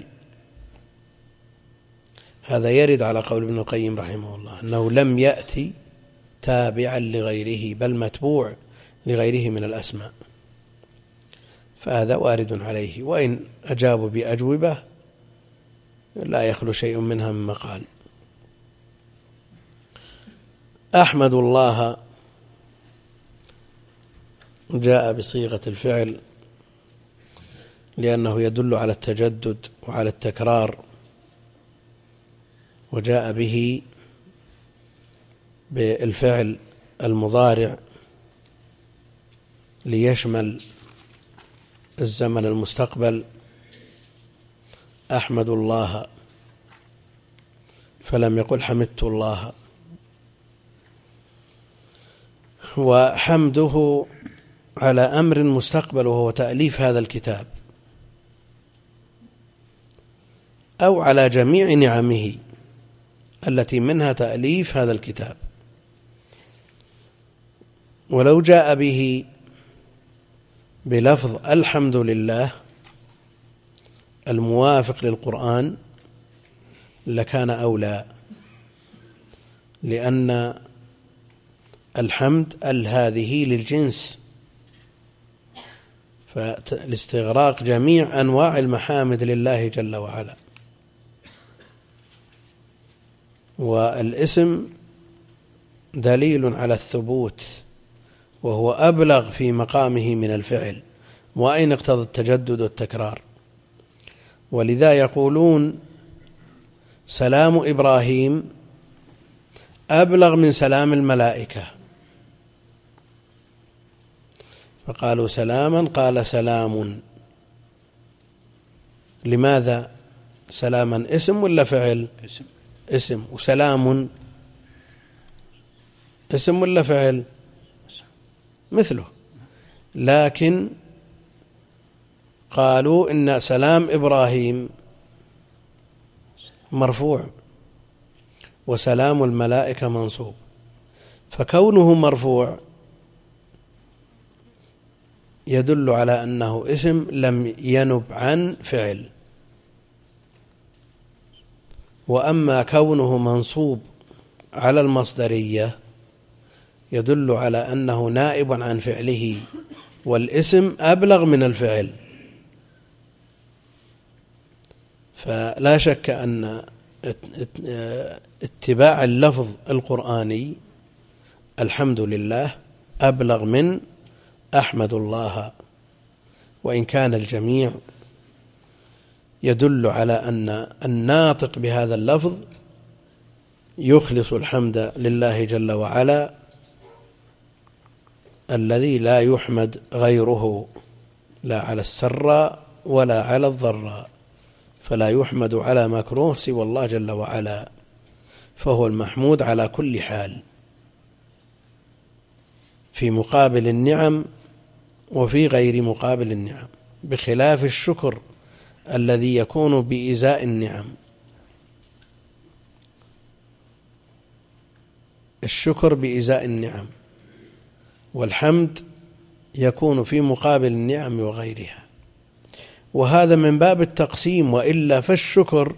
هذا يرد على قول ابن القيم رحمه الله أنه لم يأتي تابعا لغيره، بل متبوع لغيره من الأسماء، فهذا وارد عليه، وإن أجابوا بأجوبة لا يخلو شيء منها من مقال. أحمد الله جاء بصيغة الفعل لأنه يدل على التجدد وعلى التكرار، وجاء به بالفعل المضارع ليشمل الزمن المستقبل. أحمد الله، فلم يقل حمدت الله. وحمده على أمر مستقبل وهو تأليف هذا الكتاب، أو على جميع نعمه التي منها تأليف هذا الكتاب. ولو جاء به بلفظ الحمد لله الموافق للقرآن لكان أولى، لأن الحمد ال هذه للجنس، فالاستغراق جميع أنواع المحامد لله جل وعلا. والاسم دليل على الثبوت، وهو أبلغ في مقامه من الفعل، وأين اقتضى التجدد والتكرار. ولذا يقولون سلام إبراهيم أبلغ من سلام الملائكة، فقالوا سلاما، قال سلام. لماذا؟ سلاما اسم ولا فعل؟
اسم.
اسم. وسلام اسم ولا فعل؟ مثله. لكن قالوا إن سلام إبراهيم مرفوع وسلام الملائكة منصوب، فكونه مرفوع يدل على أنه اسم لم ينب عن فعل. وأما كونه منصوب على المصدرية يدل على أنه نائب عن فعله، والاسم أبلغ من الفعل. فلا شك أن اتباع اللفظ القرآني الحمد لله أبلغ من أحمد الله، وإن كان الجميع يدل على أن الناطق بهذا اللفظ يخلص الحمد لله جل وعلا الذي لا يحمد غيره، لا على السراء ولا على الضراء، فلا يحمد على مكروه سوى الله جل وعلا، فهو المحمود على كل حال في مقابل النعم وفي غير مقابل النعم، بخلاف الشكر الذي يكون بإزاء النعم. الشكر بإزاء النعم، والحمد يكون في مقابل النعم وغيرها، وهذا من باب التقسيم. وإلا فالشكر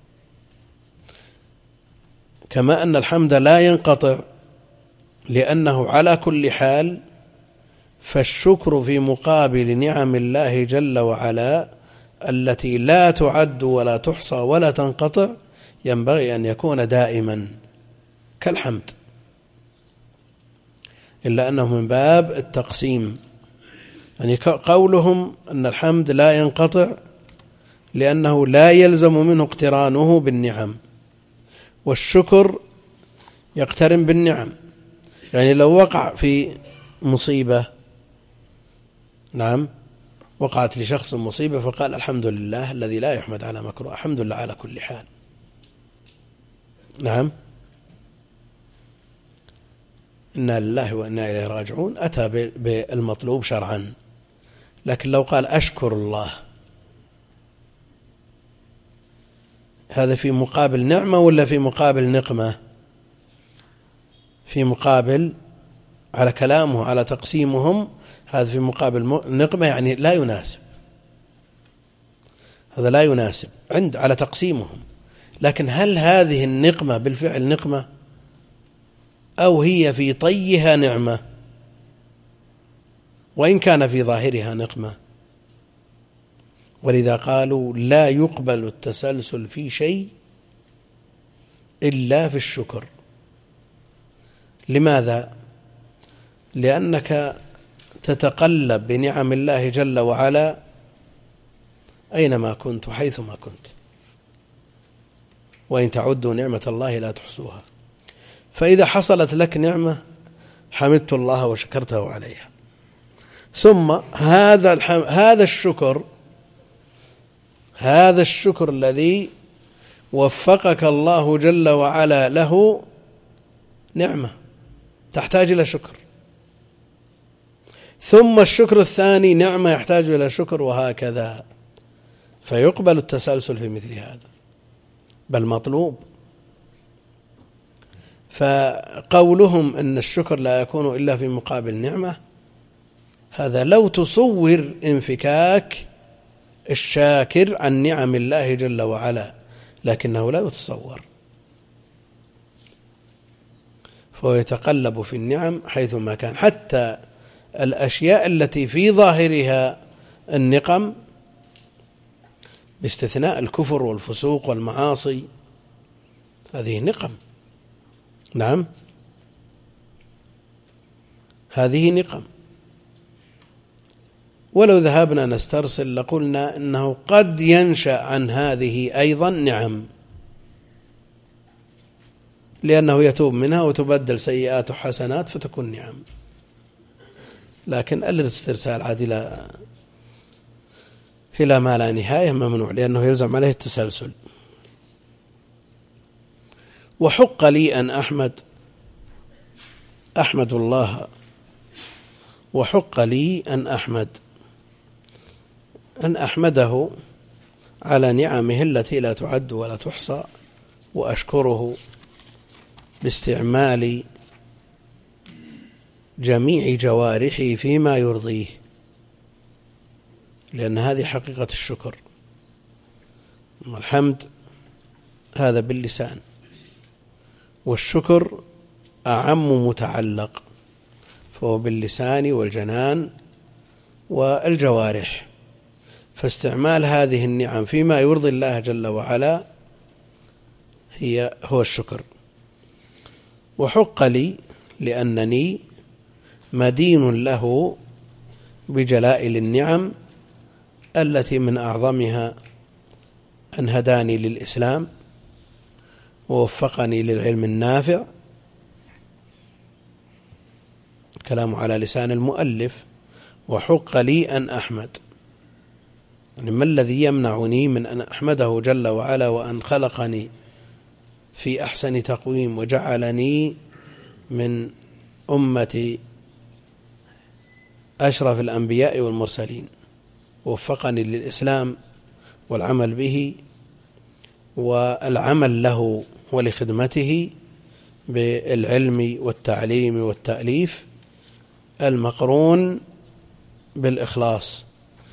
كما أن الحمد لا ينقطع لأنه على كل حال، فالشكر في مقابل نعم الله جل وعلا التي لا تعد ولا تحصى ولا تنقطع ينبغي أن يكون دائما كالحمد، إلا أنه من باب التقسيم. يعني قولهم أن الحمد لا ينقطع لأنه لا يلزم منه اقترانه بالنعم، والشكر يقترن بالنعم. يعني لو وقع في مصيبة، نعم، وقعت لشخص مصيبة فقال الحمد لله الذي لا يحمد على مكروه، الحمد لله على كل حال، نعم، إنا لله وإنا إليه راجعون، أتى بالمطلوب شرعا. لكن لو قال أشكر الله، هذا في مقابل نعمة ولا في مقابل نقمة؟ في مقابل، على كلامه على تقسيمهم، هذا في مقابل نقمة، يعني لا يناسب، هذا لا يناسب عند على تقسيمهم. لكن هل هذه النقمة بالفعل نقمة أو هي في طيها نعمة؟ وإن كان في ظاهرها نقمة. ولذا قالوا لا يقبل التسلسل في شيء إلا في الشكر. لماذا؟ لأنك تتقلب بنعم الله جل وعلا أينما كنت وحيثما كنت، وإن تعدوا نعمة الله لا تحصوها. فإذا حصلت لك نعمة حمدت الله وشكرته عليها، ثم هذا هذا الشكر هذا الشكر الذي وفقك الله جل وعلا له نعمة تحتاج إلى شكر، ثم الشكر الثاني نعمة يحتاج إلى شكر، وهكذا. فيقبل التسلسل في مثل هذا، بل مطلوب. فقولهم أن الشكر لا يكون إلا في مقابل نعمة، هذا لو تصور انفكاك الشاكر عن نعم الله جل وعلا، لكنه لا يتصور، فهو يتقلب في النعم حيثما كان. حتى الأشياء التي في ظاهرها النقم باستثناء الكفر والفسوق والمعاصي، هذه نقم نعم، هذه نقم. ولو ذهبنا نسترسل لقلنا إنه قد ينشأ عن هذه أيضا نعم، لأنه يتوب منها وتبدل سيئات حسنات فتكون نعم. لكن الاسترسال عاد إلى إلى ما لا نهاية ممنوع، لأنه يلزم عليه التسلسل. وحق لي أن أحمد أحمد الله وحق لي أن أحمد أن أحمده على نعمه التي لا تعد ولا تحصى، وأشكره باستعمال جميع جوارحي فيما يرضيه، لأن هذه حقيقة الشكر. الحمد هذا باللسان، والشكر أعم متعلق، فهو باللسان والجنان والجوارح. فاستعمال هذه النعم فيما يرضي الله جل وعلا هي هو الشكر. وحق لي لأنني مدين له بجلائل النعم التي من أعظمها أن هداني للإسلام ووفقني للعلم النافع. كلام على لسان المؤلف. وحق لي أن أحمد، يعني ما الذي يمنعني من أن أحمده جل وعلا، وأن خلقني في أحسن تقويم وجعلني من أمة أشرف الأنبياء والمرسلين، ووفقني للإسلام والعمل به والعمل له ولخدمته بالعلم والتعليم والتأليف المقرون بالإخلاص.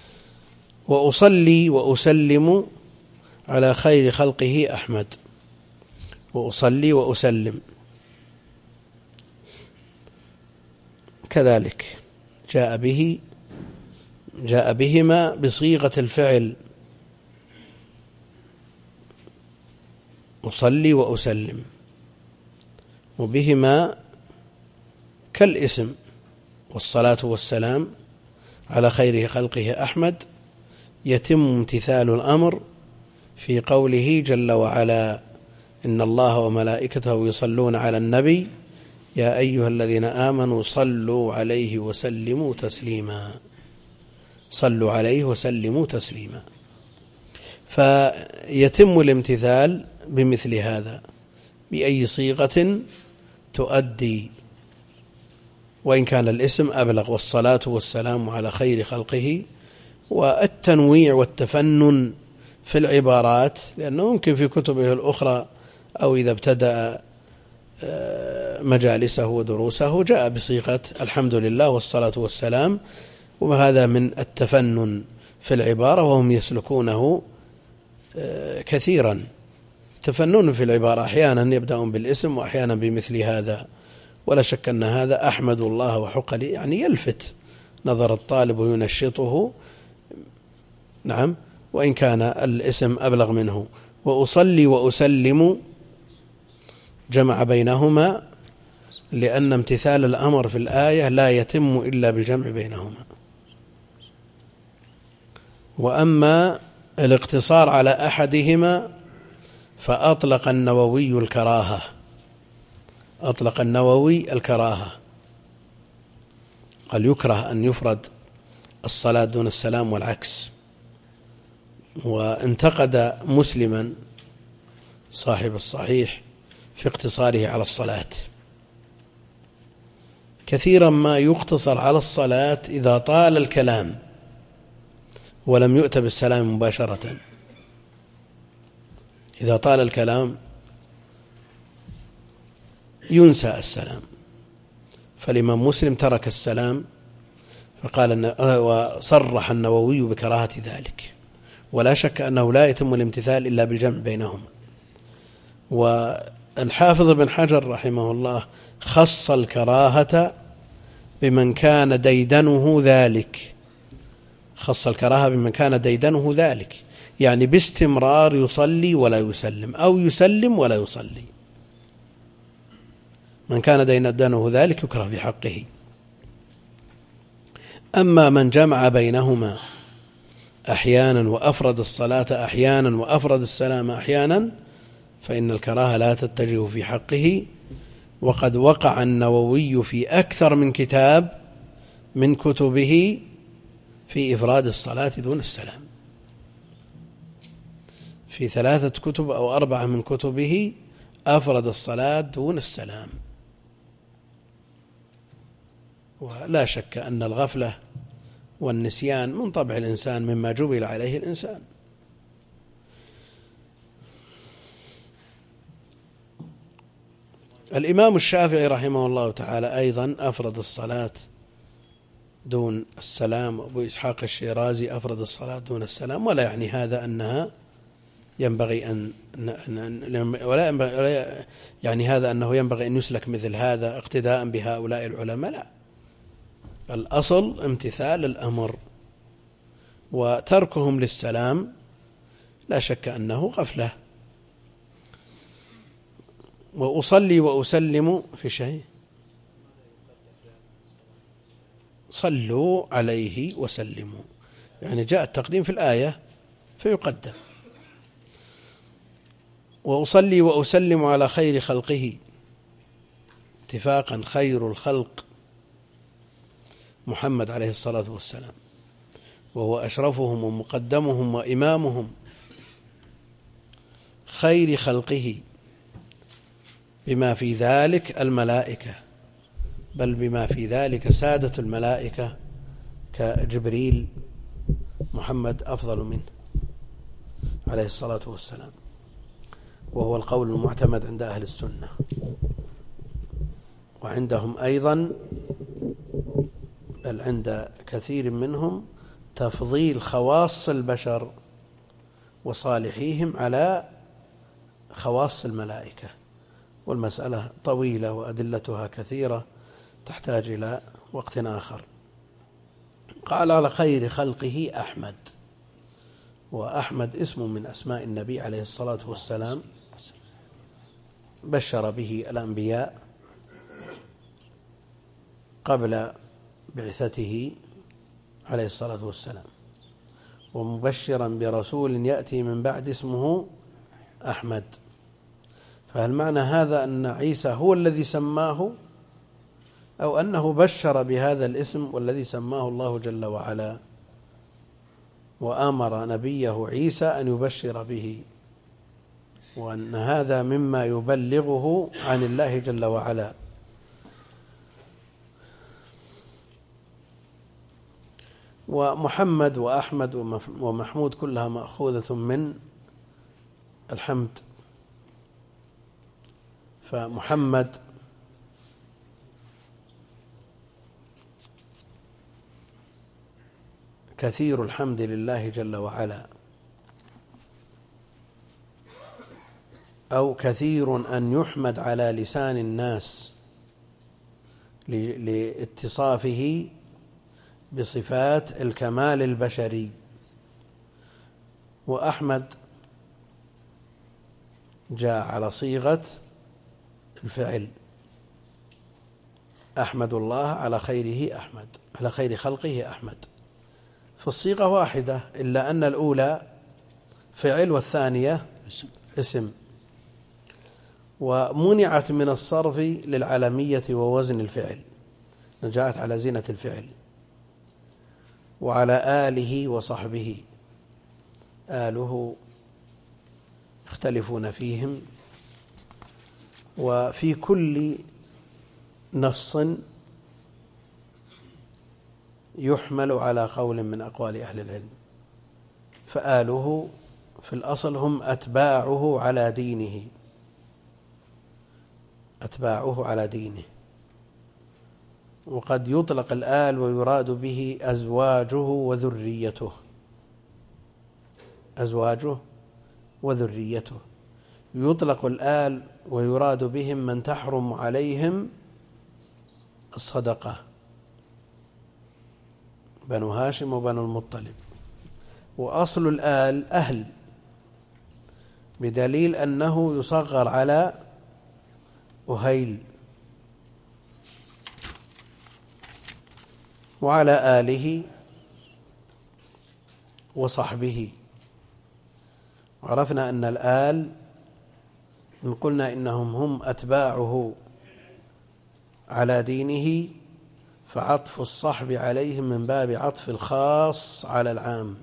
وأصلي وأسلم على خير خلقه أحمد. وأصلي وأسلم كذلك جاء به جاء بهما بصيغة الفعل، أصلي وأسلم، وبهما كالاسم. والصلاة والسلام على خير خلقه أحمد يتم امتثال الأمر في قوله جل وعلا: إن الله وملائكته يصلون على النبي يا أيها الذين آمنوا صلوا عليه وسلموا تسليما. صلوا عليه وسلموا تسليما. فيتم الامتثال بمثل هذا بأي صيغة تؤدي، وإن كان الاسم أبلغ. والصلاة والسلام على خير خلقه. والتنويع والتفنن في العبارات، لأنه ممكن في كتبه الأخرى أو إذا ابتدأ مجالسه ودروسه جاء بصيغة الحمد لله والصلاة والسلام، وهذا من التفنن في العبارة، وهم يسلكونه كثيرا. تفنن في العبارة أحيانا يبدأون بالاسم وأحيانا بمثل هذا، ولا شك أن هذا أحمد الله وحق لي، يعني يلفت نظر الطالب وينشطه. نعم، وإن كان الاسم أبلغ منه. وأصلي وأسلم جمع بينهما، لأن امتثال الأمر في الآية لا يتم إلا بالجمع بينهما. وأما الاقتصار على أحدهما فأطلق النووي الكراهة أطلق النووي الكراهة قال يكره أن يفرد الصلاة دون السلام والعكس. وانتقد مسلما صاحب الصحيح في اقتصاره على الصلاة. كثيرا ما يقتصر على الصلاة إذا طال الكلام ولم يؤت بالسلام مباشرة. إذا طال الكلام ينسى السلام، فالإمام مسلم ترك السلام، فقال وصرح النووي بكراهة ذلك. ولا شك أنه لا يتم الامتثال إلا بالجمع بينهما. والحافظ بن حجر رحمه الله خص الكراهة بمن كان ديدنه ذلك خص الكراهة بمن كان ديدنه ذلك يعني باستمرار يصلي ولا يسلم، أو يسلم ولا يصلي. من كان دينه ذلك يكره في حقه. أما من جمع بينهما أحيانا وأفرد الصلاة أحيانا وأفرد السلام أحيانا فإن الكراهة لا تتجه في حقه. وقد وقع النووي في أكثر من كتاب من كتبه في إفراد الصلاة دون السلام، في ثلاثة كتب أو أربعة من كتبه أفرد الصلاة دون السلام. ولا شك أن الغفلة والنسيان من طبع الإنسان مما جبل عليه الإنسان. الإمام الشافعي رحمه الله تعالى أيضا أفرد الصلاة دون السلام، وأبو إسحاق الشيرازي أفرد الصلاة دون السلام، ولا يعني هذا أنها ينبغي أن ولا ينبغي يعني هذا أنه ينبغي أن يسلك مثل هذا اقتداء بهؤلاء العلماء، لا، الأصل امتثال الأمر، وتركهم للسلام لا شك أنه غفلة. وأصلي وأسلم في شيء صلوا عليه وسلموا، يعني جاء التقديم في الآية فيقدم. وأصلي وأسلم على خير خلقه، اتفاقا خير الخلق محمد عليه الصلاة والسلام، وهو أشرفهم ومقدمهم وإمامهم، خير خلقه بما في ذلك الملائكة، بل بما في ذلك سادة الملائكة كجبريل، محمد أفضل منه عليه الصلاة والسلام، وهو القول المعتمد عند أهل السنة. وعندهم أيضا بل عند كثير منهم تفضيل خواص البشر وصالحيهم على خواص الملائكة، والمسألة طويلة وأدلتها كثيرة تحتاج إلى وقت آخر. قال على خير خلقه أحمد، وأحمد اسم من أسماء النبي عليه الصلاة والسلام، بشر به الأنبياء قبل بعثته عليه الصلاة والسلام، ومبشرا برسول يأتي من بعد اسمه أحمد. فهل معنى هذا أن عيسى هو الذي سماه، أو أنه بشر بهذا الاسم والذي سماه الله جل وعلا وأمر نبيه عيسى أن يبشر به، وأن هذا مما يبلغه عن الله جل وعلا؟ ومحمد وأحمد ومحمود كلها مأخوذة من الحمد، فمحمد كثير الحمد لله جل وعلا، أو كثير أن يحمد على لسان الناس لاتصافه بصفات الكمال البشري. وأحمد جاء على صيغة الفعل، أحمد الله على خيره أحمد، على خير خلقه أحمد، فالصيغة واحدة، إلا أن الأولى فعل والثانية اسم، ومنعت من الصرف للعلمية ووزن الفعل، جاءت على زينة الفعل. وعلى آله وصحبه، آله يختلفون فيهم، وفي كل نص يحمل على قول من أقوال أهل العلم، فآله في الأصل هم أتباعه على دينه، أتباعه على دينه. وقد يطلق الآل ويراد به أزواجه وذريته، أزواجه وذريته، يطلق الآل ويراد بهم من تحرم عليهم الصدقة، بنو هاشم وبنو المطلب. وأصل الآل أهل، بدليل أنه يصغر على أهيل وعلى آله وصحبه. عرفنا أن الآل إن قلنا إنهم هم أتباعه على دينه فعطف الصحب عليهم من باب عطف الخاص على العام.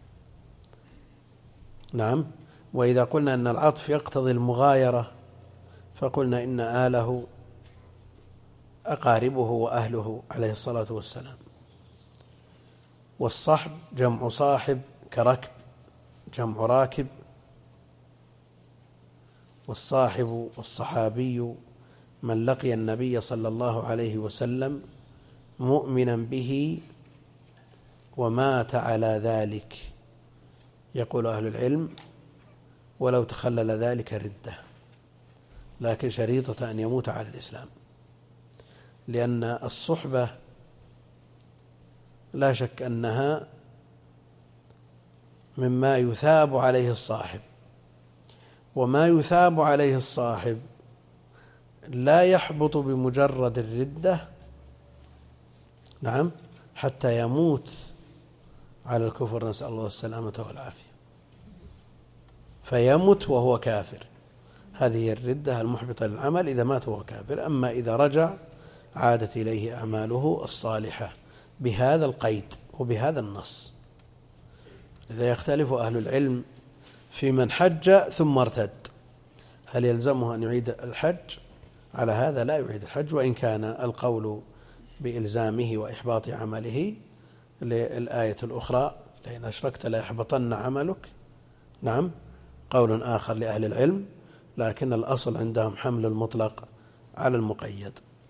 نعم. وإذا قلنا أن العطف يقتضي المغايرة فقلنا إن آله أقاربه وأهله عليه الصلاة والسلام. والصحب جمع صاحب كركب جمع راكب. والصاحب والصحابي من لقي النبي صلى الله عليه وسلم مؤمنا به ومات على ذلك. يقول أهل العلم ولو تخلل ذلك ردة، لكن شريطة أن يموت على الإسلام، لأن الصحبة لا شك أنها مما يثاب عليه الصاحب، وما يثاب عليه الصاحب لا يحبط بمجرد الردة، نعم، حتى يموت على الكفر، نسأل الله السلامة والعافية، فيموت وهو كافر. هذه الردة المحبطة للعمل إذا مات وهو كافر. أما إذا رجع عادت إليه أعماله الصالحة بهذا القيد وبهذا النص. إذا يختلف أهل العلم في من حج ثم ارتد، هل يلزمه أن يعيد الحج؟ على هذا لا يعيد الحج، وإن كان القول بإلزامه وإحباط عمله للآية الأخرى لئن أشركت لا يحبطن عملك، نعم، قول آخر لأهل العلم، لكن الأصل عندهم حمل المطلق على المقيد.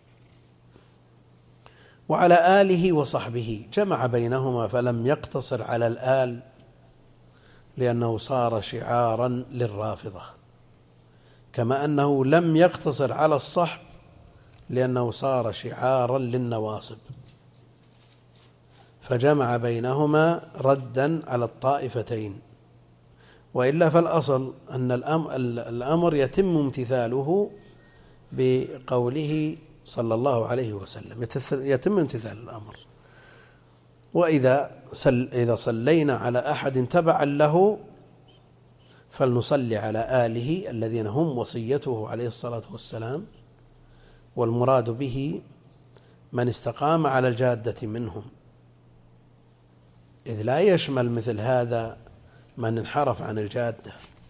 وعلى آله وصحبه جمع بينهما فلم يقتصر على الآل لأنه صار شعارا للرافضة، كما أنه لم يقتصر على الصحب لأنه صار شعارا للنواصب، فجمع بينهما ردا على الطائفتين. وإلا فالأصل أن الأمر يتم امتثاله بقوله صلى الله عليه وسلم، يتم امتثال الأمر. وإذا سل إذا صلينا على أحد تبعا له فلنصلي على آله الذين هم وصيته عليه الصلاة والسلام، والمراد به من استقام على الجادة منهم، إذ لا يشمل مثل هذا من انحرف عن الجادة.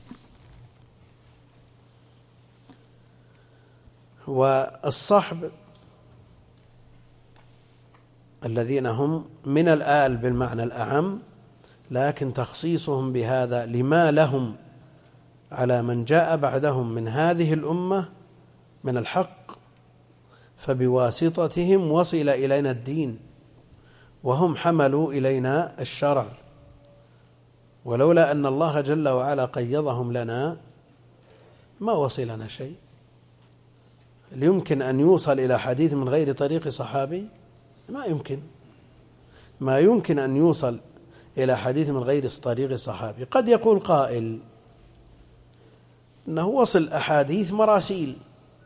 والصحب الذين هم من الآل بالمعنى الأعم، لكن تخصيصهم بهذا لما لهم على من جاء بعدهم من هذه الأمة من الحق، فبواسطتهم وصل إلينا الدين وهم حملوا إلينا الشرع، ولولا أن الله جل وعلا قيضهم لنا ما وصلنا شيء. يمكن أن يوصل إلى حديث من غير طريق صحابي؟ ما يمكن. ما يمكن أن يوصل إلى حديث من غير طريق صحابي. قد يقول قائل أنه وصل أحاديث مراسيل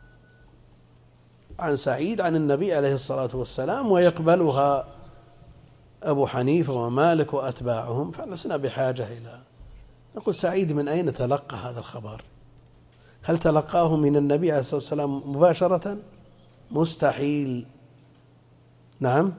عن سعيد عن النبي عليه الصلاة والسلام ويقبلها أبو حنيفة ومالك وأتباعهم، فلسنا بحاجة إلى. نقول سعيد من أين تلقى هذا الخبر؟ هل تلقاه من النبي عليه الصلاة والسلام مباشرة؟ مستحيل. نعم،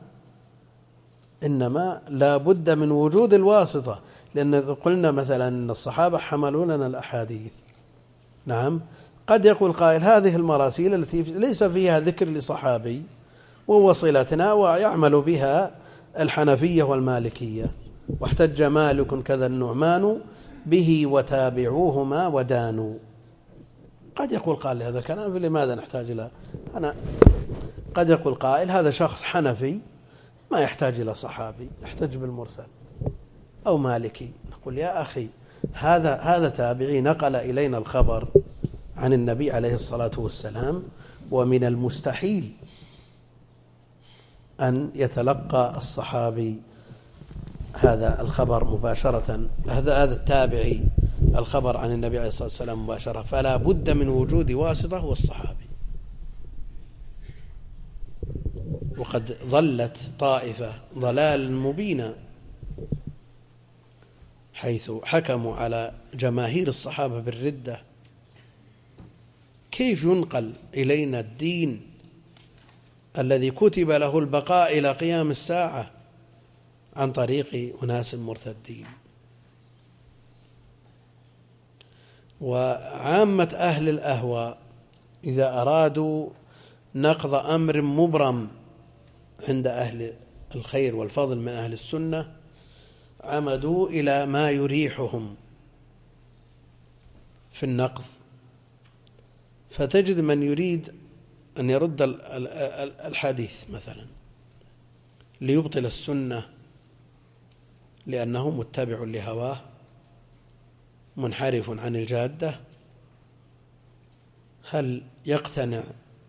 إنما لا بد من وجود الواسطة، لأن قلنا مثلا أن الصحابة حملوا لنا الأحاديث. نعم، قد يقول قائل هذه المراسيل التي ليس فيها ذكر لصحابي ووصلتنا ويعمل بها الحنفية والمالكية، واحتج مالك كذا النعمان به وتابعوهما ودانوا. قد يقول قائل هذا الكلام لماذا نحتاج إلى أنا قد يقول قائل هذا شخص حنفي ما يحتاج إلى صحابي، يحتاج بالمرسل أو مالكي. نقول يا أخي هذا هذا تابعي نقل إلينا الخبر عن النبي عليه الصلاة والسلام، ومن المستحيل أن يتلقى الصحابي هذا الخبر مباشرة، هذا هذا التابعي الخبر عن النبي عليه الصلاة والسلام مباشرة، فلا بد من وجود واسطة والصحابي. وقد ضلت طائفة ضلال مبينا حيث حكموا على جماهير الصحابة بالردة. كيف ينقل إلينا الدين الذي كتب له البقاء إلى قيام الساعة عن طريق أناس مرتدين؟ وعامة أهل الأهواء إذا أرادوا نقض أمر مبرم عند أهل الخير والفضل من أهل السنة عمدوا إلى ما يريحهم في النقض، فتجد من يريد أن يرد الحديث مثلا ليبطل السنة لأنه متبع لهواه منحرف عن الجادة، هل يقتنع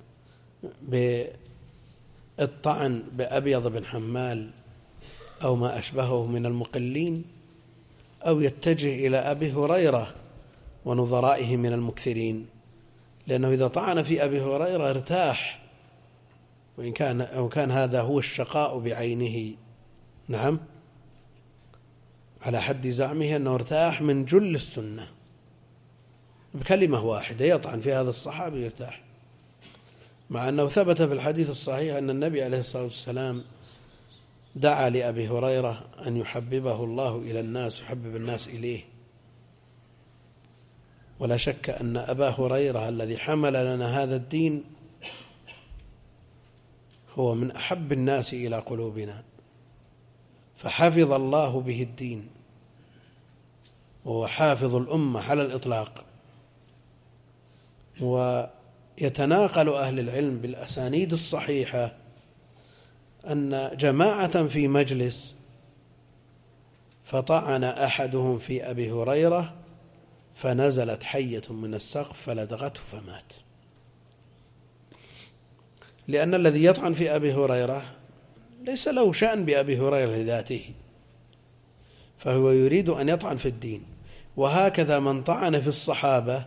بالطعن بأبيض بن حمال أو ما أشبهه من المقلين، أو يتجه إلى أبي هريرة ونظرائه من المكثرين؟ لأنه إذا طعن في أبي هريرة ارتاح، وإن كان أو كان هذا هو الشقاء بعينه، نعم، على حد زعمه أنه ارتاح من جل السنة بكلمة واحدة، يطعن في هذا الصحابي يرتاح، مع أنه ثبت في الحديث الصحيح أن النبي عليه الصلاة والسلام دعا لأبي هريرة أن يحببه الله إلى الناس ويحبب الناس إليه. ولا شك أن أبا هريرة الذي حمل لنا هذا الدين هو من أحب الناس إلى قلوبنا، فحفظ الله به الدين، وهو حافظ الأمة على الإطلاق. ويتناقل أهل العلم بالأسانيد الصحيحة أن جماعة في مجلس فطعن أحدهم في أبي هريرة فنزلت حية من السقف فلدغته فمات، لأن الذي يطعن في أبي هريرة ليس له شأن بأبي هريرة لذاته، فهو يريد أن يطعن في الدين. وهكذا من طعن في الصحابة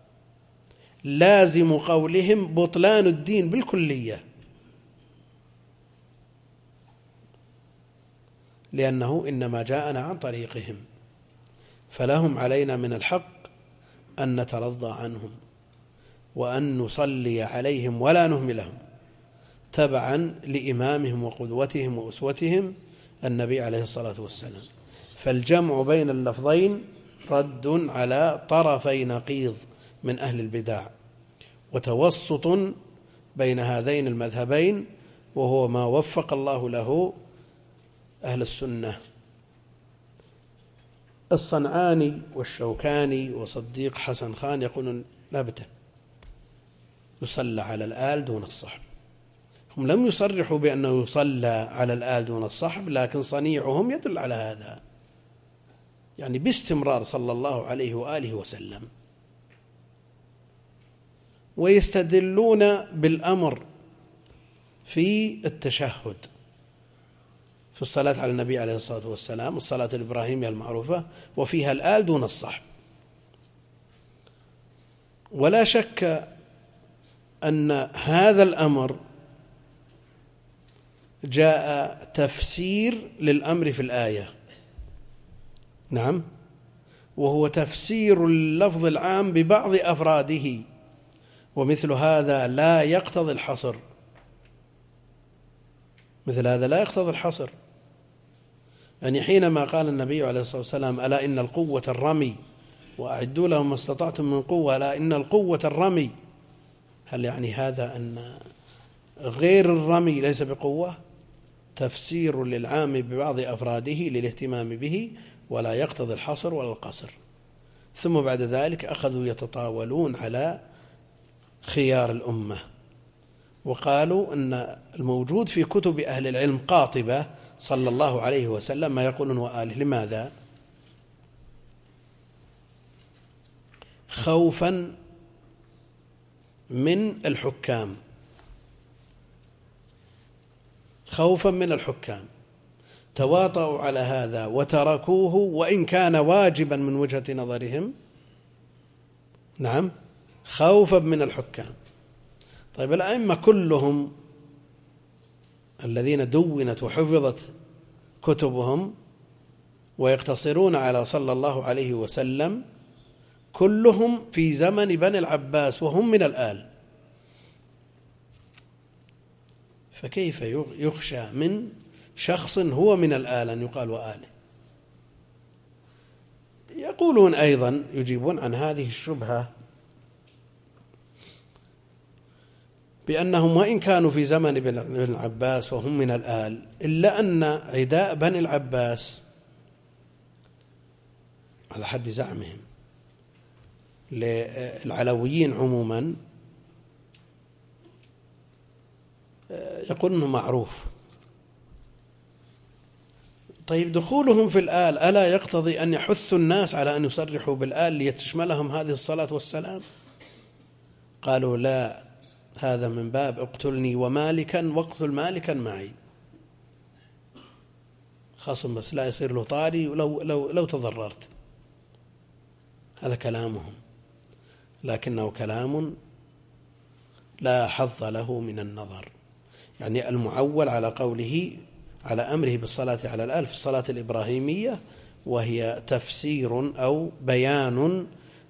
لازم قولهم بطلان الدين بالكلية، لأنه إنما جاءنا عن طريقهم، فلهم علينا من الحق أن نترضى عنهم وأن نصلي عليهم ولا نهملهم تبعا لإمامهم وقدوتهم وأسوتهم النبي عليه الصلاة والسلام. فالجمع بين اللفظين رد على طرفي نقيض من أهل البدع، وتوسط بين هذين المذهبين، وهو ما وفق الله له أهل السنة. الصنعاني والشوكاني وصديق حسن خان يقولون لا بد يصلى على الآل دون الصحب. هم لم يصرحوا بأنه يصلى على الآل دون الصحب، لكن صنيعهم يدل على هذا، يعني باستمرار صلى الله عليه وآله وسلم. ويستدلون بالأمر في التشهد في الصلاة على النبي عليه الصلاة والسلام، الصلاة الإبراهيمية المعروفة، وفيها الآل دون الصحب. ولا شك أن هذا الأمر جاء تفسير للأمر في الآية، نعم، وهو تفسير اللفظ العام ببعض أفراده، ومثل هذا لا يقتضي الحصر، مثل هذا لا يقتضي الحصر. يعني حينما قال النبي عليه الصلاة والسلام ألا إن القوة الرمي وأعدوا لهم ما استطعتم من قوة، ألا إن القوة الرمي، هل يعني هذا أن غير الرمي ليس بقوة؟ تفسير للعام ببعض أفراده للاهتمام به، ولا يقتضي الحصر ولا القصر. ثم بعد ذلك أخذوا يتطاولون على خيار الأمة، وقالوا أن الموجود في كتب أهل العلم قاطبة صلى الله عليه وسلم ما يقولون وآله. لماذا؟ خوفا من الحكام، خوفا من الحكام تواطؤوا على هذا وتركوه، وإن كان واجبا من وجهة نظرهم، نعم، خوفا من الحكام. طيب الأئمة كلهم الذين دونت وحفظت كتبهم ويقتصرون على صلى الله عليه وسلم كلهم في زمن بني العباس وهم من الآل، فكيف يخشى من شخص هو من الآل أن يقال وآله؟ يقولون أيضا يجيبون عن هذه الشبهة بأنهم وإن كانوا في زمن بن العباس وهم من الآل إلا أن عداء بني العباس على حد زعمهم للعلويين عموما يقول أنه معروف. طيب دخولهم في الآل ألا يقتضي أن يحث الناس على أن يصرحوا بالآل ليتشملهم هذه الصلاة والسلام؟ قالوا لا، هذا من باب اقتلني ومالكا واقتل مالكا معي، خاصم بس لا يصير له طاري لو, لو, لو تضررت. هذا كلامهم، لكنه كلام لا حظ له من النظر. يعني المعول على قوله على أمره بالصلاة على الآل في الصلاة الإبراهيمية، وهي تفسير أو بيان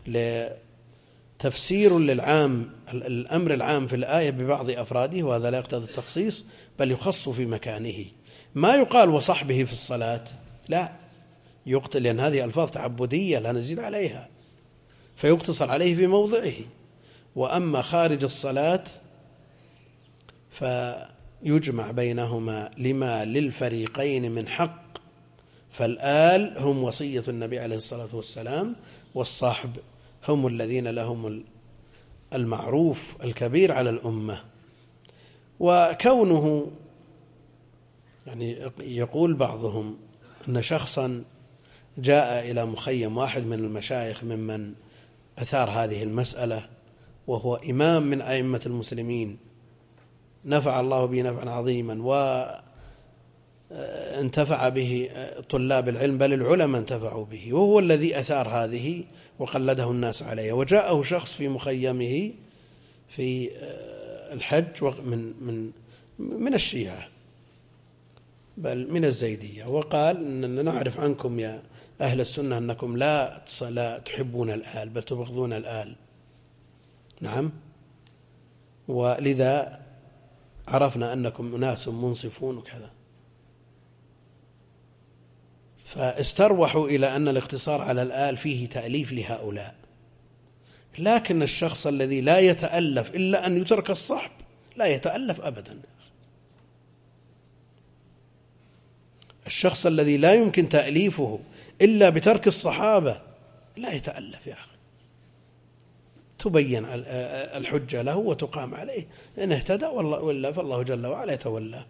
لتفسير للعام الأمر العام في الآية ببعض أفراده، وهذا لا يقتضي التخصيص بل يخص في مكانه. ما يقال وصحبه في الصلاة لا يقتل، لأن هذه ألفاظ تعبدية لا نزيد عليها، فيقتصر عليه في موضعه. وأما خارج الصلاة فيجمع بينهما لما للفريقين من حق، فالآل هم وصية النبي عليه الصلاة والسلام، والصحب هم الذين لهم المعروف الكبير على الأمة. وكونه يعني يقول بعضهم أن شخصا جاء إلى مخيم واحد من المشايخ ممن أثار هذه المسألة، وهو إمام من أئمة المسلمين نفع الله به نفعا عظيما وانتفع به طلاب العلم، بل العلماء انتفعوا به، وهو الذي أثار هذه وقلده الناس عليه. وجاءه شخص في مخيمه في الحج من من من الشيعة بل من الزيدية، وقال إننا نعرف عنكم يا أهل السنة أنكم لا لا تحبون الآل بل تبغضون الآل. نعم، ولذا عرفنا أنكم أناس منصفون وكذا. فاستروحوا إلى أن الاقتصار على الآل فيه تأليف لهؤلاء، لكن الشخص الذي لا يتألف إلا أن يترك الصحب لا يتألف أبدا. الشخص الذي لا يمكن تأليفه إلا بترك الصحابة لا يتألف يا أخي، تبين الحجة له وتقام عليه، إن اهتدى وإلا فالله جل وعلا يتولاه.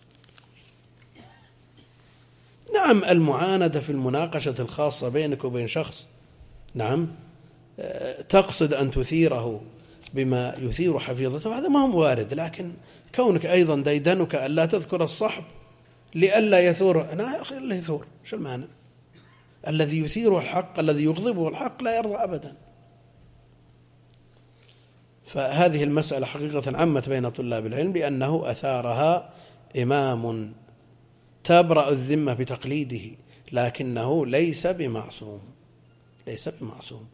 نعم، المعاندة في المناقشة الخاصة بينك وبين شخص، نعم تقصد أن تثيره بما يثير حفيظته، هذا ما هو وارد، لكن كونك أيضا ديدنك أن لا تذكر الصحب لئلا يثور، أنا يا أخي الله يثور، شو المعنى؟ الذي يثيره الحق الذي يغضبه الحق لا يرضى أبدا. فهذه المسألة حقيقة عمت بين طلاب العلم لأنه أثارها إمام تبرأ الذمة بتقليده، لكنه ليس بمعصوم، ليس بمعصوم.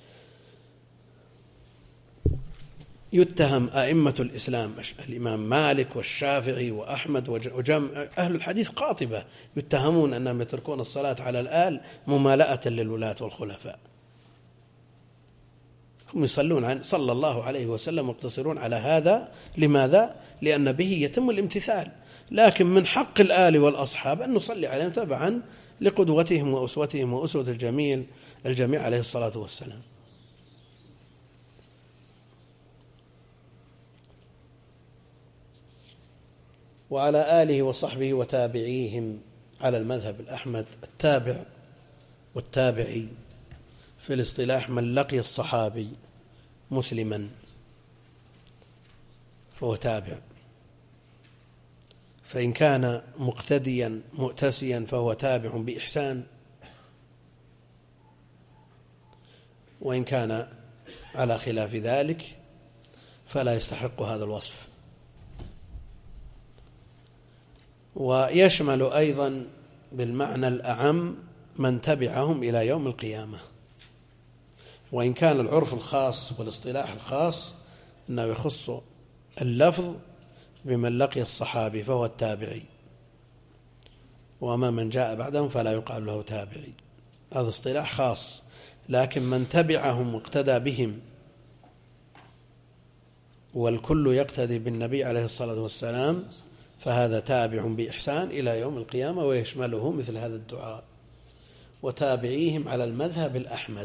يتهم أئمة الإسلام الإمام مالك والشافعي وأحمد وجمع أهل الحديث قاطبة يتهمون أنهم يتركون الصلاة على الآل ممالأة للولاة والخلفاء. هم يصلون عن صلى الله عليه وسلم ويقتصرون على هذا. لماذا؟ لأن به يتم الامتثال، لكن من حق الآل والأصحاب أن نصلي عليهم تبعا لقدوتهم وأسوتهم وأسوة الجميل الجميع عليه الصلاة والسلام. وعلى آله وصحبه وتابعيهم على المذهب الأحمد. التابع والتابعي في الاصطلاح من لقي الصحابي مسلما فهو تابع، فإن كان مقتديا مؤتسيا فهو تابع بإحسان، وإن كان على خلاف ذلك فلا يستحق هذا الوصف. ويشمل أيضا بالمعنى الأعم من تبعهم إلى يوم القيامة، وإن كان العرف الخاص والاصطلاح الخاص أنه يخص اللفظ بمن لقي الصحابي فهو التابعي، وما من جاء بعدهم فلا يقال له تابعي، هذا اصطلاح خاص. لكن من تبعهم واقتدى بهم والكل يقتدي بالنبي عليه الصلاة والسلام فهذا تابع بإحسان إلى يوم القيامة، ويشمله مثل هذا الدعاء: وتابعيهم على المذهب الأحمد،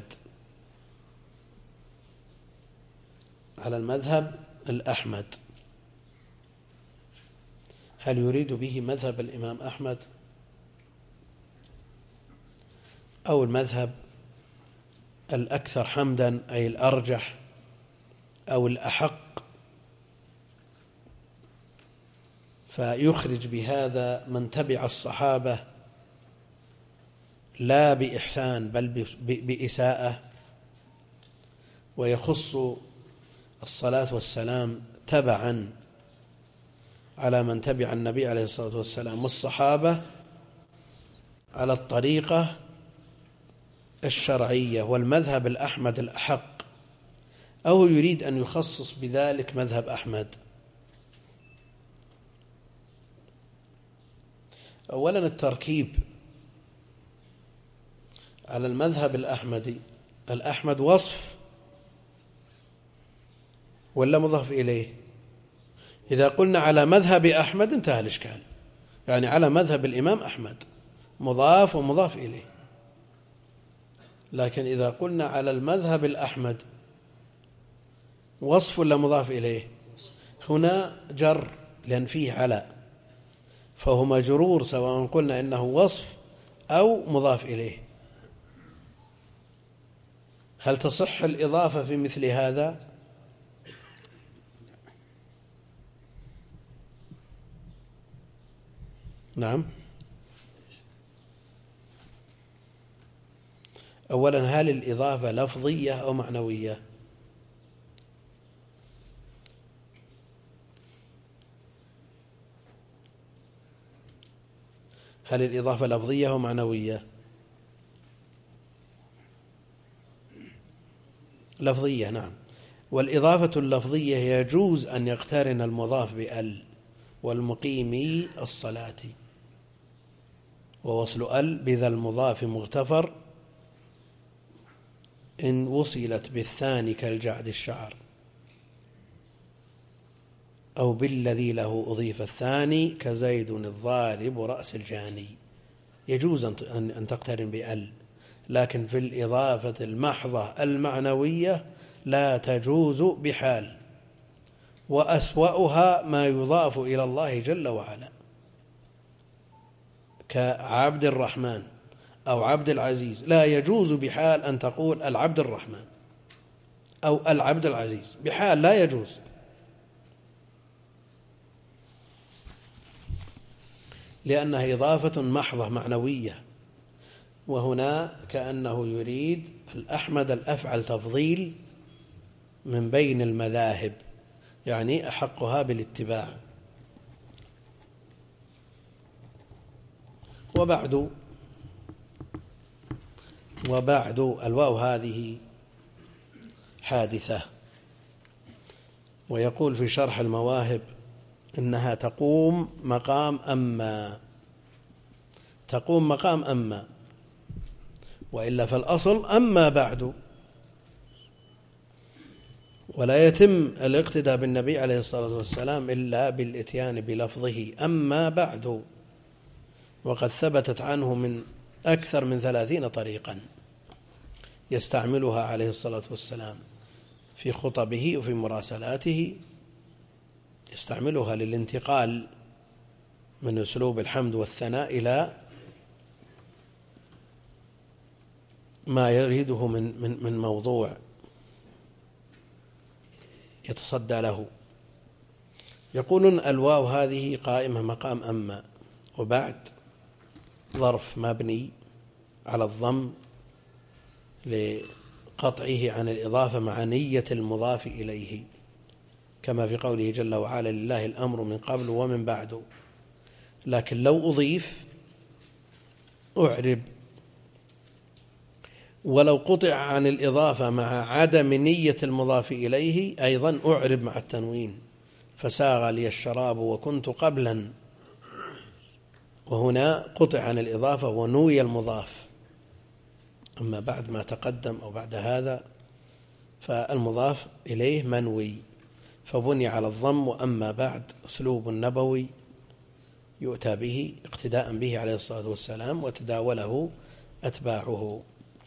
على المذهب الأحمد. هل يريد به مذهب الإمام أحمد أو المذهب الأكثر حمدا أي الأرجح أو الأحق؟ فيخرج بهذا من تبع الصحابة لا بإحسان بل بإساءة، ويخص الصلاة والسلام تبعا على من تبع النبي عليه الصلاة والسلام والصحابة على الطريقة الشرعية والمذهب الأحمد الأحق، أو يريد أن يخصص بذلك مذهب أحمد. أولا التركيب على المذهب الأحمدي، الأحمد وصف ولا مضاف إليه؟ إذا قلنا على مذهب أحمد انتهى الإشكال، يعني على مذهب الإمام أحمد مضاف ومضاف إليه. لكن إذا قلنا على المذهب الأحمد وصف ولا مضاف إليه؟ هنا جر لأن فيه على، فهو مجرور سواء قلنا إنه وصف أو مضاف إليه. هل تصح الإضافة في مثل هذا؟ نعم. أولا هل الإضافة لفظية أو معنوية؟ هل الإضافة لفظية أو معنوية؟ لفظية، نعم. والإضافة اللفظية يجوز أن يقترن المضاف بأل، والمقيمي الصلاة، ووصل أل بذا المضاف مغتفر إن وصلت بالثاني كالجعد الشعر، أو بالذي له أضيف الثاني كزيد الضارب رأس الجاني. يجوز أن تقترن بأل، لكن في الإضافة المحضة المعنوية لا تجوز بحال، وأسوأها ما يضاف إلى الله جل وعلا كعبد الرحمن أو عبد العزيز، لا يجوز بحال أن تقول العبد الرحمن أو العبد العزيز، بحال لا يجوز، لأنها إضافة محضة معنوية. وهنا كأنه يريد الأحمد الأفعل تفضيل من بين المذاهب، يعني أحقها بالاتباع. وبعد وبعد الواو هذه حادثة، ويقول في شرح المواهب إنها تقوم مقام أما، تقوم مقام أما، وإلا فالأصل أما بعد، ولا يتم الاقتداء بالنبي عليه الصلاة والسلام إلا بالإتيان بلفظه أما بعد، وقد ثبتت عنه من أكثر من ثلاثين طريقا يستعملها عليه الصلاة والسلام في خطبه وفي مراسلاته، يستعملها للانتقال من أسلوب الحمد والثناء إلى ما يريده من من من موضوع يتصدى له. يقولون الواو هذه قائمة مقام أما، وبعد ظرف مبني على الضم لقطعه عن الإضافة مع نية المضاف إليه، كما في قوله جل وعلا لله الأمر من قبل ومن بعد. لكن لو أضيف أعرب، ولو قطع عن الإضافة مع عدم نية المضاف إليه أيضا أعرب مع التنوين، فساغ لي الشراب وكنت قبلا، وهنا قطع عن الإضافة ونوي المضاف. أما بعد ما تقدم أو بعد هذا فالمضاف إليه منوي فبني على الضم. وأما بعد أسلوب نبوي يؤتى به اقتداء به عليه الصلاة والسلام وتداوله أتباعه.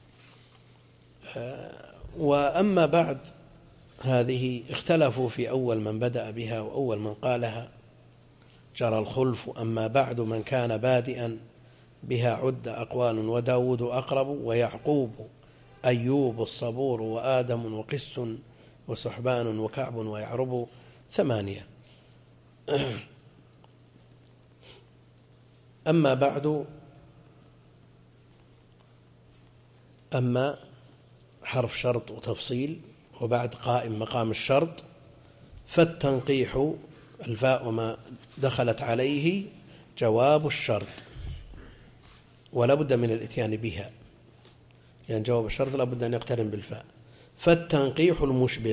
وأما بعد هذه اختلفوا في أول من بدأ بها وأول من قالها، جرى الخلف. أما بعد من كان بادئا بها عد أقوال، وداود أقرب، ويعقوب، أيوب، الصبور، وآدم، وقس، وسحبان، وكعب، ويعرب، ثمانية. أما بعد، أما حرف شرط وتفصيل، وبعد قائم مقام الشرط، فالتنقيح الفاء وما دخلت عليه جواب الشرط، ولا بد من الاتيان بها، لأن جواب الشرط لا بد أن يقترن بالفاء. فالتنقيح المشبع،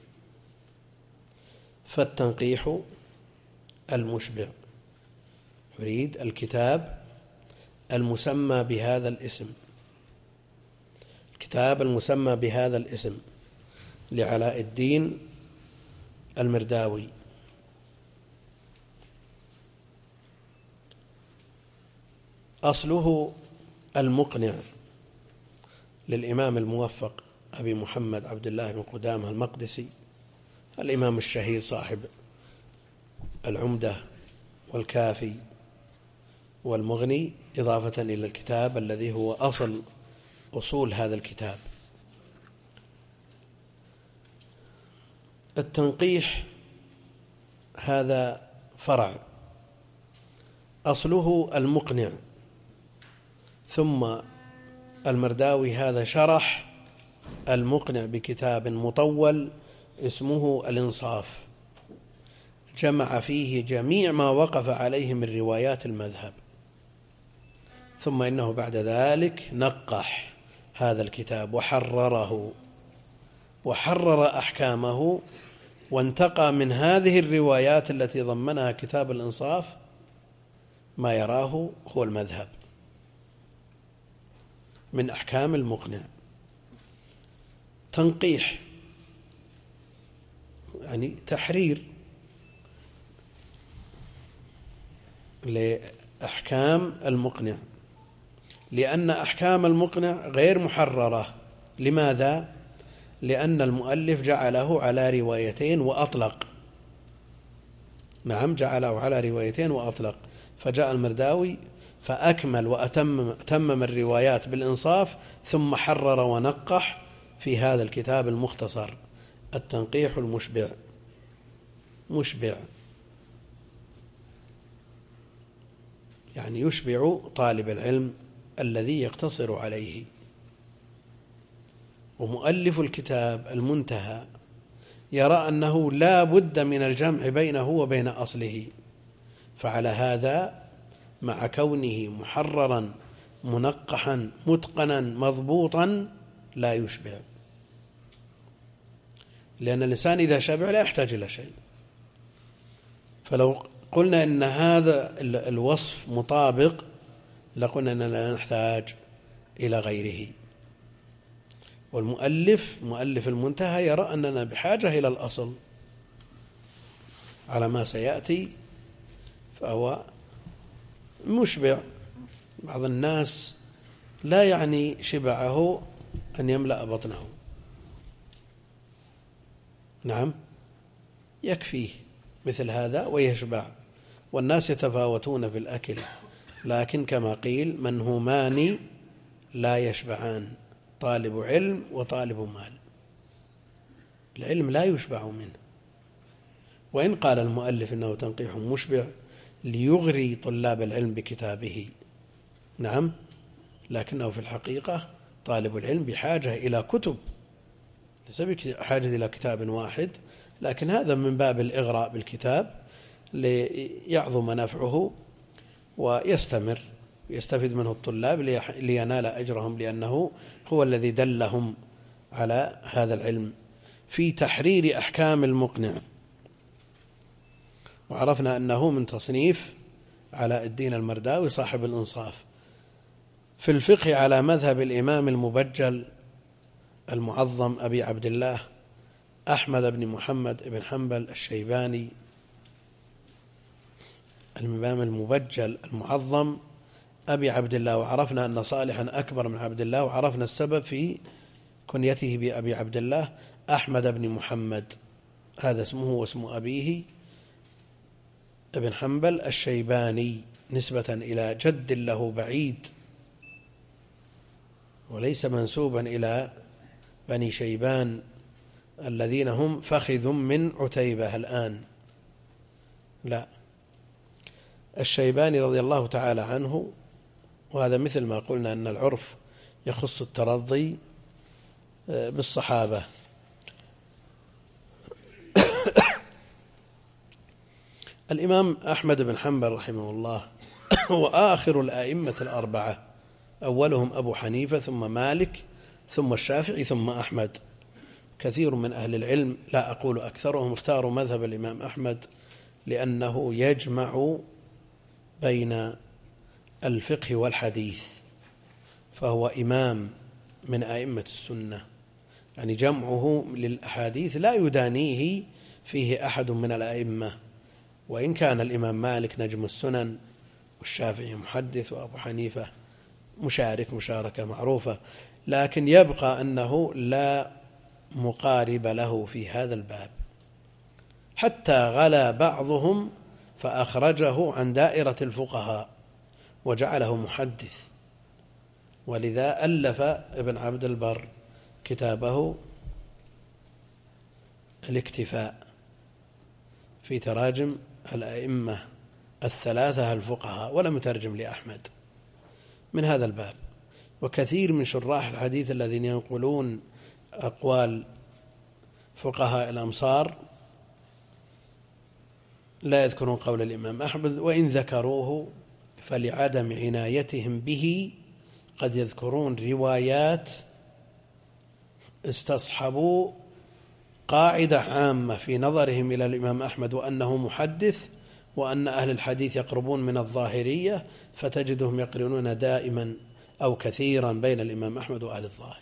فالتنقيح المشبع يريد الكتاب المسمى بهذا الاسم، الكتاب المسمى بهذا الاسم لعلاء الدين المرداوي. أصله المقنع للإمام الموفق أبي محمد عبد الله بن قدامة المقدسي، الإمام الشهير صاحب العمدة والكافي والمغني، إضافة إلى الكتاب الذي هو أصل أصول هذا الكتاب. التنقيح هذا فرع، أصله المقنع، ثم المرداوي هذا شرح المقنع بكتاب مطول اسمه الإنصاف، جمع فيه جميع ما وقف عليه من روايات المذهب، ثم إنه بعد ذلك نقح هذا الكتاب وحرره وحرر أحكامه، وانتقى من هذه الروايات التي ضمنها كتاب الإنصاف ما يراه هو المذهب من أحكام المقنع. تنقيح يعني تحرير لأحكام المقنع، لأن أحكام المقنع غير محررة. لماذا؟ لأن المؤلف جعله على روايتين وأطلق، نعم جعله على روايتين وأطلق، فجاء المرداوي فأكمل وأتمم تمم الروايات بالإنصاف، ثم حرر ونقح في هذا الكتاب المختصر التنقيح المشبع. مشبع يعني يشبع طالب العلم الذي يقتصر عليه. ومؤلف الكتاب المنتهى يرى أنه لا بد من الجمع بينه وبين أصله، فعلى هذا مع كونه محررا منقحا متقنا مضبوطا لا يشبع، لأن الإنسان إذا شبع لا يحتاج إلى شيء. فلو قلنا إن هذا الوصف مطابق لقلنا أننا لا نحتاج إلى غيره. والمؤلف مؤلف المنتهى يرى أننا بحاجة إلى الأصل على ما سيأتي، فهو مشبع. بعض الناس لا يعني شبعه أن يملأ بطنه، نعم يكفيه مثل هذا ويشبع. والناس يتفاوتون في الأكل، لكن كما قيل منهومان لا يشبعان، طالب علم وطالب مال. العلم لا يشبع منه، وإن قال المؤلف إنه تنقيح مشبع ليغري طلاب العلم بكتابه، نعم، لكنه في الحقيقة طالب العلم بحاجة إلى كتب، ليس بحاجة إلى كتاب واحد، لكن هذا من باب الإغراء بالكتاب ليعظم نفعه ويستمر يستفيد منه الطلاب لينال أجرهم، لأنه هو الذي دلهم على هذا العلم. في تحرير أحكام المقنع، وعرفنا أنه من تصنيف علاء الدين المرداوي صاحب الإنصاف. في الفقه على مذهب الإمام المبجل المعظم أبي عبد الله أحمد بن محمد بن حنبل الشيباني، الإمام المبجل المعظم أبي عبد الله. وعرفنا أن صالحا أكبر من عبد الله، وعرفنا السبب في كنيته بأبي عبد الله أحمد بن محمد، هذا اسمه واسم أبيه ابن حنبل الشيباني، نسبة إلى جد له بعيد، وليس منسوبا إلى بني شيبان الذين هم فخذ من عتيبة الآن، لا، الشيباني رضي الله تعالى عنه. وهذا مثل ما قلنا أن العرف يخص الترضي بالصحابة. الإمام أحمد بن حنبل رحمه الله هو آخر الآئمة الأربعة، أولهم أبو حنيفة ثم مالك ثم الشافعي ثم أحمد. كثير من أهل العلم، لا أقول أكثرهم، اختاروا مذهب الإمام أحمد لأنه يجمع بين الفقه والحديث، فهو إمام من أئمة السنة، يعني جمعه للأحاديث لا يدانيه فيه أحد من الأئمة، وإن كان الإمام مالك نجم السنن، والشافعي محدث، وأبو حنيفة مشارك مشاركة معروفة، لكن يبقى أنه لا مقارب له في هذا الباب، حتى غلا بعضهم فأخرجه عن دائرة الفقهاء وجعله محدث. ولذا ألف ابن عبد البر كتابه الاكتفاء في تراجم الأئمة الثلاثة الفقهاء، ولم يترجم لأحمد من هذا الباب. وكثير من شراح الحديث الذين ينقلون أقوال فقهاء الأمصار لا يذكرون قول الإمام أحمد، وإن ذكروه فلعدم عنايتهم به، قد يذكرون روايات استصحبوا قاعدة عامة في نظرهم إلى الإمام أحمد وأنه محدث، وأن أهل الحديث يقربون من الظاهرية، فتجدهم يقرنون دائما أو كثيرا بين الإمام أحمد وأهل الظاهر.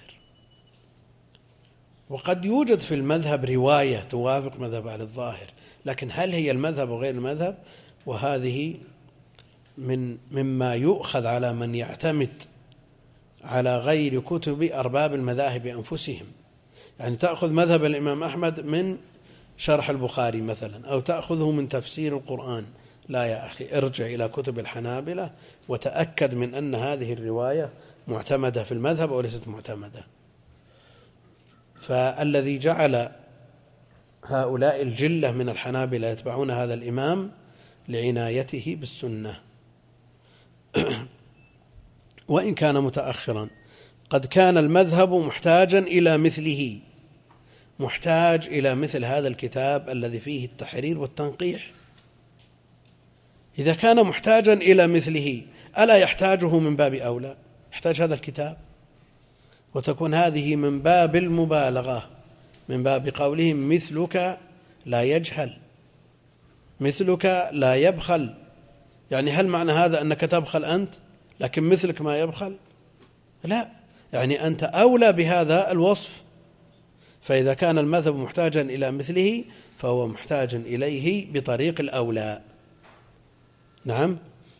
وقد يوجد في المذهب رواية توافق مذهب أهل الظاهر، لكن هل هي المذهب وغير المذهب؟ وهذه من مما يؤخذ على من يعتمد على غير كتب أرباب المذاهب أنفسهم. يعني تأخذ مذهب الإمام أحمد من شرح البخاري مثلا، أو تأخذه من تفسير القرآن، لا يا أخي، ارجع إلى كتب الحنابلة وتأكد من أن هذه الرواية معتمدة في المذهب أو ليست معتمدة. فالذي جعل هؤلاء الجلة من الحنابلة يتبعون هذا الإمام لعنايته بالسنة وإن كان متأخرا. قد كان المذهب محتاجا إلى مثله، محتاج إلى مثل هذا الكتاب الذي فيه التحرير والتنقيح. إذا كان محتاجا إلى مثله ألا يحتاجه من باب أولى؟ يحتاج هذا الكتاب، وتكون هذه من باب المبالغة، من باب قولهم مثلك لا يجهل، مثلك لا يبخل. يعني هل معنى هذا أنك تبخل أنت لكن مثلك ما يبخل؟ لا، يعني أنت أولى بهذا الوصف. فإذا كان المذهب محتاجا إلى مثله فهو محتاج إليه بطريق الأولى. نعم،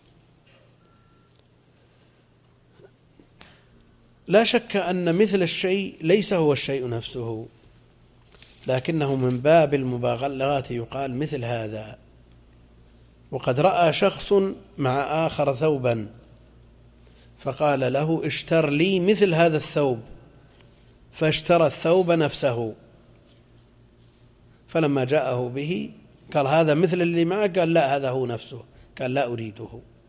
لا شك أن مثل الشيء ليس هو الشيء نفسه، لكنه من باب المبالغات يقال مثل هذا. وقد رأى شخص مع آخر ثوبا فقال له اشتر لي مثل هذا الثوب، فاشترى الثوب نفسه، فلما جاءه به قال هذا مثل اللي معك؟ قال لا، هذا هو نفسه. قال لا أريده،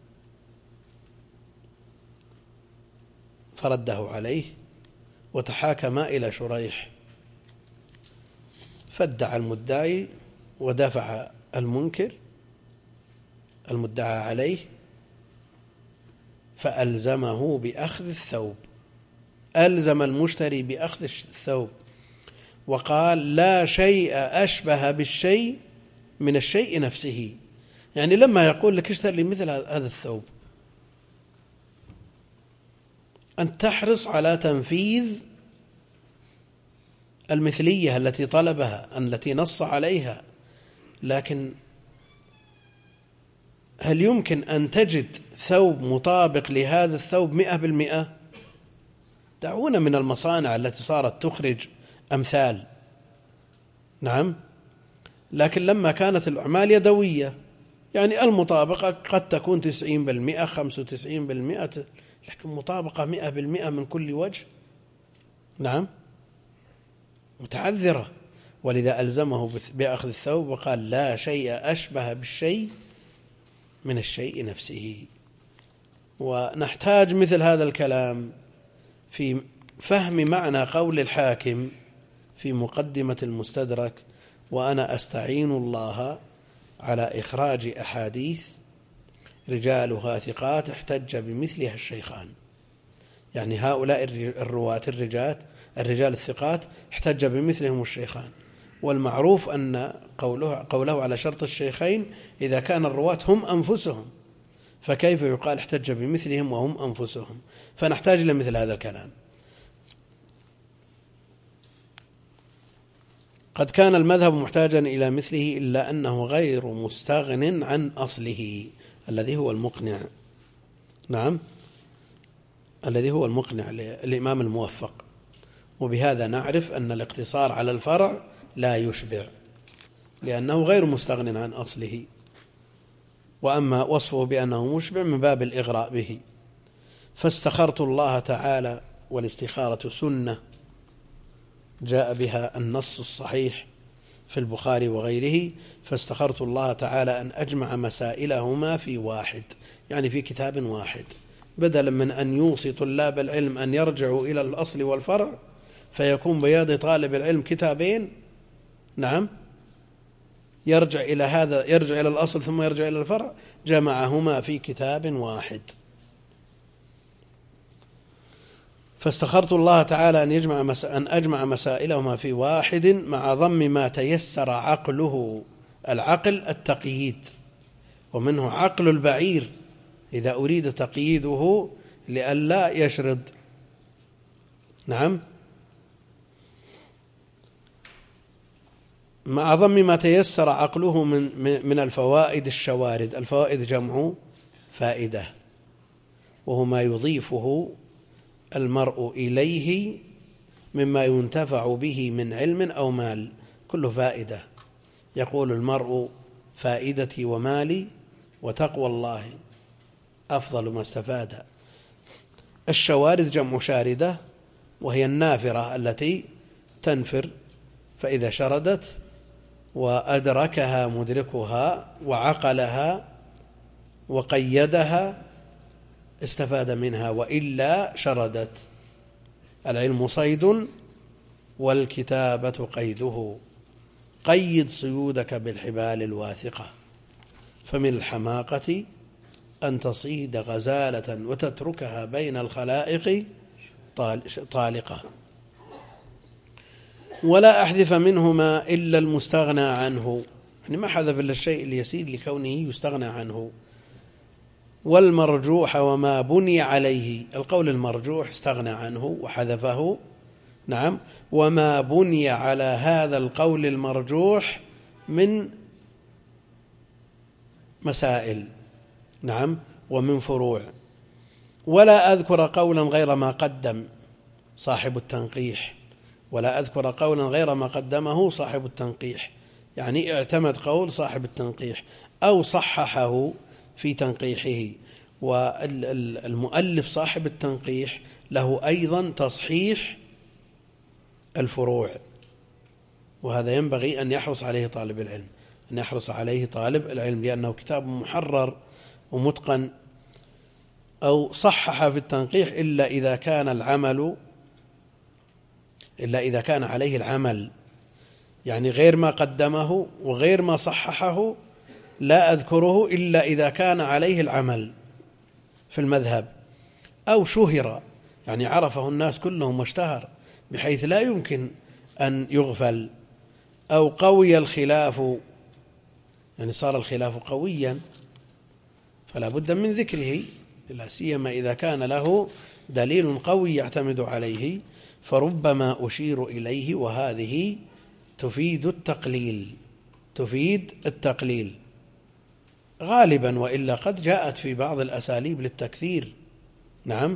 فرده عليه وتحاكما إلى شريح، فادعى المدعي ودفع المنكر المدعى عليه فألزمه بأخذ الثوب، ألزم المشتري بأخذ الثوب، وقال لا شيء أشبه بالشيء من الشيء نفسه. يعني لما يقول لك اشتري لي مثل هذا الثوب، أن تحرص على تنفيذ المثلية التي طلبها، التي نص عليها. لكن هل يمكن أن تجد ثوب مطابق لهذا الثوب مئة بالمئة؟ دعونا من المصانع التي صارت تخرج أمثال، نعم، لكن لما كانت الأعمال يدوية يعني المطابقة قد تكون تسعين بالمئة خمسة وتسعين بالمئة، لكن مطابقة مئة بالمئة من كل وجه، نعم، متعذرة. ولذا ألزمه بأخذ الثوب وقال لا شيء أشبه بالشيء من الشيء نفسه. ونحتاج مثل هذا الكلام في فهم معنى قول الحاكم في مقدمة المستدرك: وأنا أستعين الله على إخراج أحاديث رجالها ثقات احتج بمثلها الشيخان. يعني هؤلاء الرواة الرجال الرجال الثقات احتج بمثلهم الشيخان، والمعروف أن قوله, قوله على شرط الشيخين إذا كان الرواة هم أنفسهم، فكيف يقال احتج بمثلهم وهم أنفسهم؟ فنحتاج إلى مثل هذا الكلام. قد كان المذهب محتاجا إلى مثله إلا أنه غير مستغن عن أصله الذي هو المقنع، نعم، الذي هو المقنع للإمام الموفق. وبهذا نعرف أن الاقتصار على الفرع لا يشبع، لأنه غير مستغن عن أصله. وأما وصفه بأنه مشبع من باب الإغراء به. فاستخرت الله تعالى، والاستخارة سنة جاء بها النص الصحيح في البخاري وغيره، فاستخرت الله تعالى أن أجمع مسائلهما في واحد، يعني في كتاب واحد، بدلا من أن يوصي طلاب العلم أن يرجعوا إلى الأصل والفرع فيكون بيد طالب العلم كتابين، نعم، يرجع إلى هذا يرجع إلى الأصل ثم يرجع إلى الفرع، جمعهما في كتاب واحد. فاستخرت الله تعالى أن يجمع مس... أن أجمع مسائلهما في واحد مع ضم ما تيسر عقله. العقل التقييد، ومنه عقل البعير إذا أريد تقييده لئلا يشرد، نعم، مع ضم ما تيسر عقله من من الفوائد الشوارد. الفوائد جمع فائدة، وهو ما يضيفه المرء إليه مما ينتفع به من علم أو مال، كله فائدة. يقول المرء فائدتي ومالي وتقوى الله أفضل ما استفاد. الشوارد جمع شاردة، وهي النافرة التي تنفر، فإذا شردت وأدركها مدركها وعقلها وقيدها استفاد منها، وإلا شردت. العلم صيد والكتابة قيده، قيد صيودك بالحبال الواثقة. فمن الحماقة أن تصيد غزالة وتتركها بين الخلائق طالقة. ولا أحذف منهما إلا المستغنى عنه، يعني ما حذف إلا الشيء اليسير لكونه يستغنى عنه. والمرجوح وما بني عليه، القول المرجوح استغنى عنه وحذفه، نعم، وما بني على هذا القول المرجوح من مسائل، نعم، ومن فروع. ولا أذكر قولا غير ما قدم صاحب التنقيح، ولا أذكر قولا غير ما قدمه صاحب التنقيح، يعني اعتمد قول صاحب التنقيح أو صححه في تنقيحه. والمؤلف صاحب التنقيح له أيضا تصحيح الفروع، وهذا ينبغي أن يحرص عليه طالب العلم، أن يحرص عليه طالب العلم، لأنه كتاب محرر ومتقن. أو صحح في التنقيح إلا إذا كان العمل إلا إذا كان عليه العمل، يعني غير ما قدمه وغير ما صححه لا أذكره إلا إذا كان عليه العمل في المذهب. أو شهر يعني عرفه الناس كلهم واشتهر بحيث لا يمكن أن يغفل، أو قوي الخلاف يعني صار الخلاف قويا فلا بد من ذكره، لا سيما إذا كان له دليل قوي يعتمد عليه، فربما أشير إليه، وهذه تفيد التقليل تفيد التقليل غالبا، وإلا قد جاءت في بعض الأساليب للتكثير. نعم،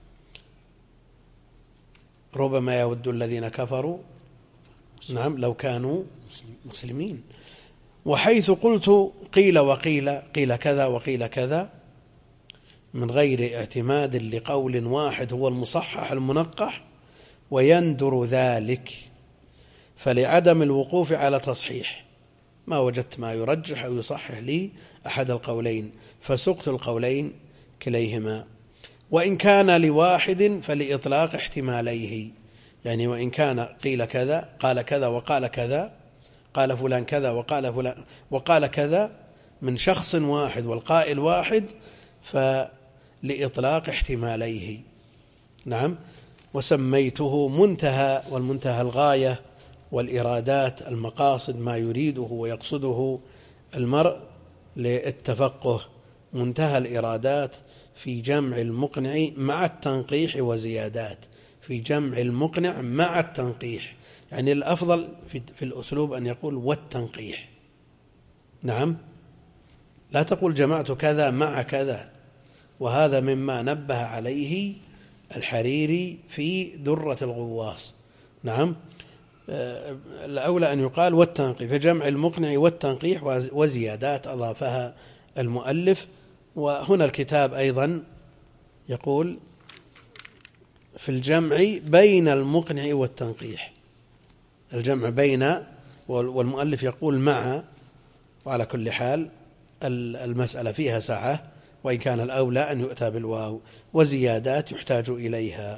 ربما يود الذين كفروا نعم لو كانوا مسلمين. وحيث قلت قيل وقيل، قيل كذا وقيل كذا، من غير اعتماد لقول واحد هو المصحح المنقح، ويندر ذلك فلعدم الوقوف على تصحيح ما وجدت ما يرجح أو يصحح لي أحد القولين، فسقت القولين كليهما. وإن كان لواحد فلإطلاق احتماليه، يعني وإن كان قيل كذا قال كذا وقال كذا، قال فلان كذا وقال فلان وقال كذا من شخص واحد والقائل واحد، فلإطلاق احتماليه. نعم، وسميته منتهى، والمنتهى الغاية، والإرادات المقاصد ما يريده ويقصده المرء للتفقه، منتهى الإرادات في جمع المقنع مع التنقيح وزيادات، في جمع المقنع مع التنقيح، يعني الأفضل في, في الأسلوب أن يقول والتنقيح. نعم، لا تقول جمعت كذا مع كذا، وهذا مما نبه عليه الحريري في درة الغواص. نعم، الأولى أن يقال والتنقيح، فجمع المقنع والتنقيح وزيادات أضافها المؤلف. وهنا الكتاب أيضا يقول في الجمع بين المقنع والتنقيح، الجمع بين، والمؤلف يقول مع، وعلى كل حال المسألة فيها سعة، وإن كان الأولى أن يؤتى بالواو، وزيادات يحتاج إليها،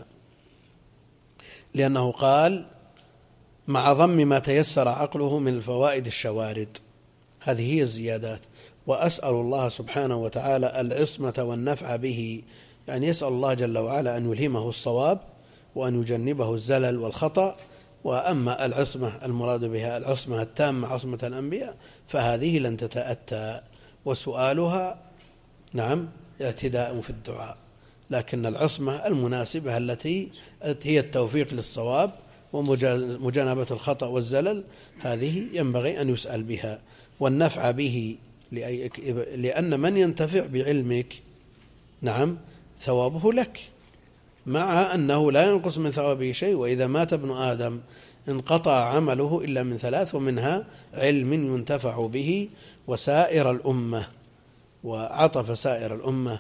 لأنه قال مع ضم ما تيسر عقله من الفوائد الشوارد، هذه هي الزيادات. وأسأل الله سبحانه وتعالى العصمة والنفع به، يعني يسأل الله جل وعلا أن يلهمه الصواب وأن يجنبه الزلل والخطأ. وأما العصمة المراد بها العصمة التامة عصمة الأنبياء فهذه لن تتأتى، وسؤالها نعم اعتداء في الدعاء، لكن العصمة المناسبة التي هي التوفيق للصواب ومجانبة الخطأ والزلل، هذه ينبغي أن يسأل بها. والنفع به لأن من ينتفع بعلمك نعم ثوابه لك، مع أنه لا ينقص من ثوابه شيء. وإذا مات ابن آدم انقطع عمله إلا من ثلاث، ومنها علم ينتفع به وسائر الأمة، وعطف سائر الأمة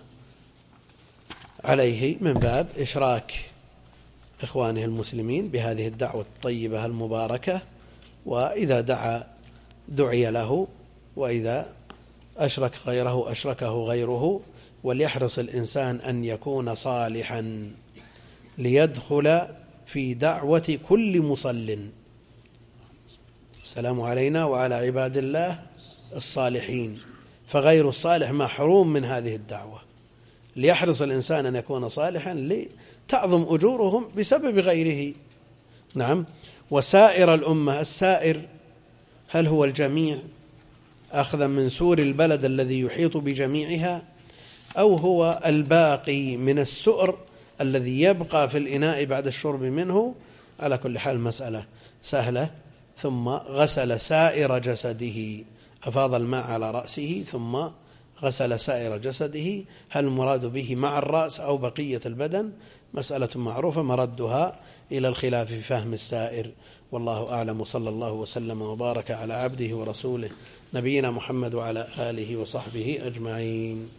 عليه من باب إشراك إخوانه المسلمين بهذه الدعوة الطيبة المباركة. وإذا دعا دعي له، وإذا أشرك غيره أشركه غيره. وليحرص الإنسان أن يكون صالحا ليدخل في دعوة كل مصل. السلام علينا وعلى عباد الله الصالحين، فغير الصالح محروم من هذه الدعوة. ليحرص الإنسان أن يكون صالحا لتعظم أجورهم بسبب غيره. نعم، وسائر الأمة، السائر هل هو الجميع أخذا من سور البلد الذي يحيط بجميعها، أو هو الباقي من السؤر الذي يبقى في الإناء بعد الشرب منه؟ على كل حال مسألة سهلة. ثم غسل سائر جسده، أفاض الماء على رأسه ثم غسل سائر جسده، هل المراد به مع الرأس أو بقية البدن؟ مسألة معروفة مردها إلى الخلاف في فهم السائر، والله أعلم. صلى الله وسلم وبارك على عبده ورسوله نبينا محمد وعلى آله وصحبه أجمعين.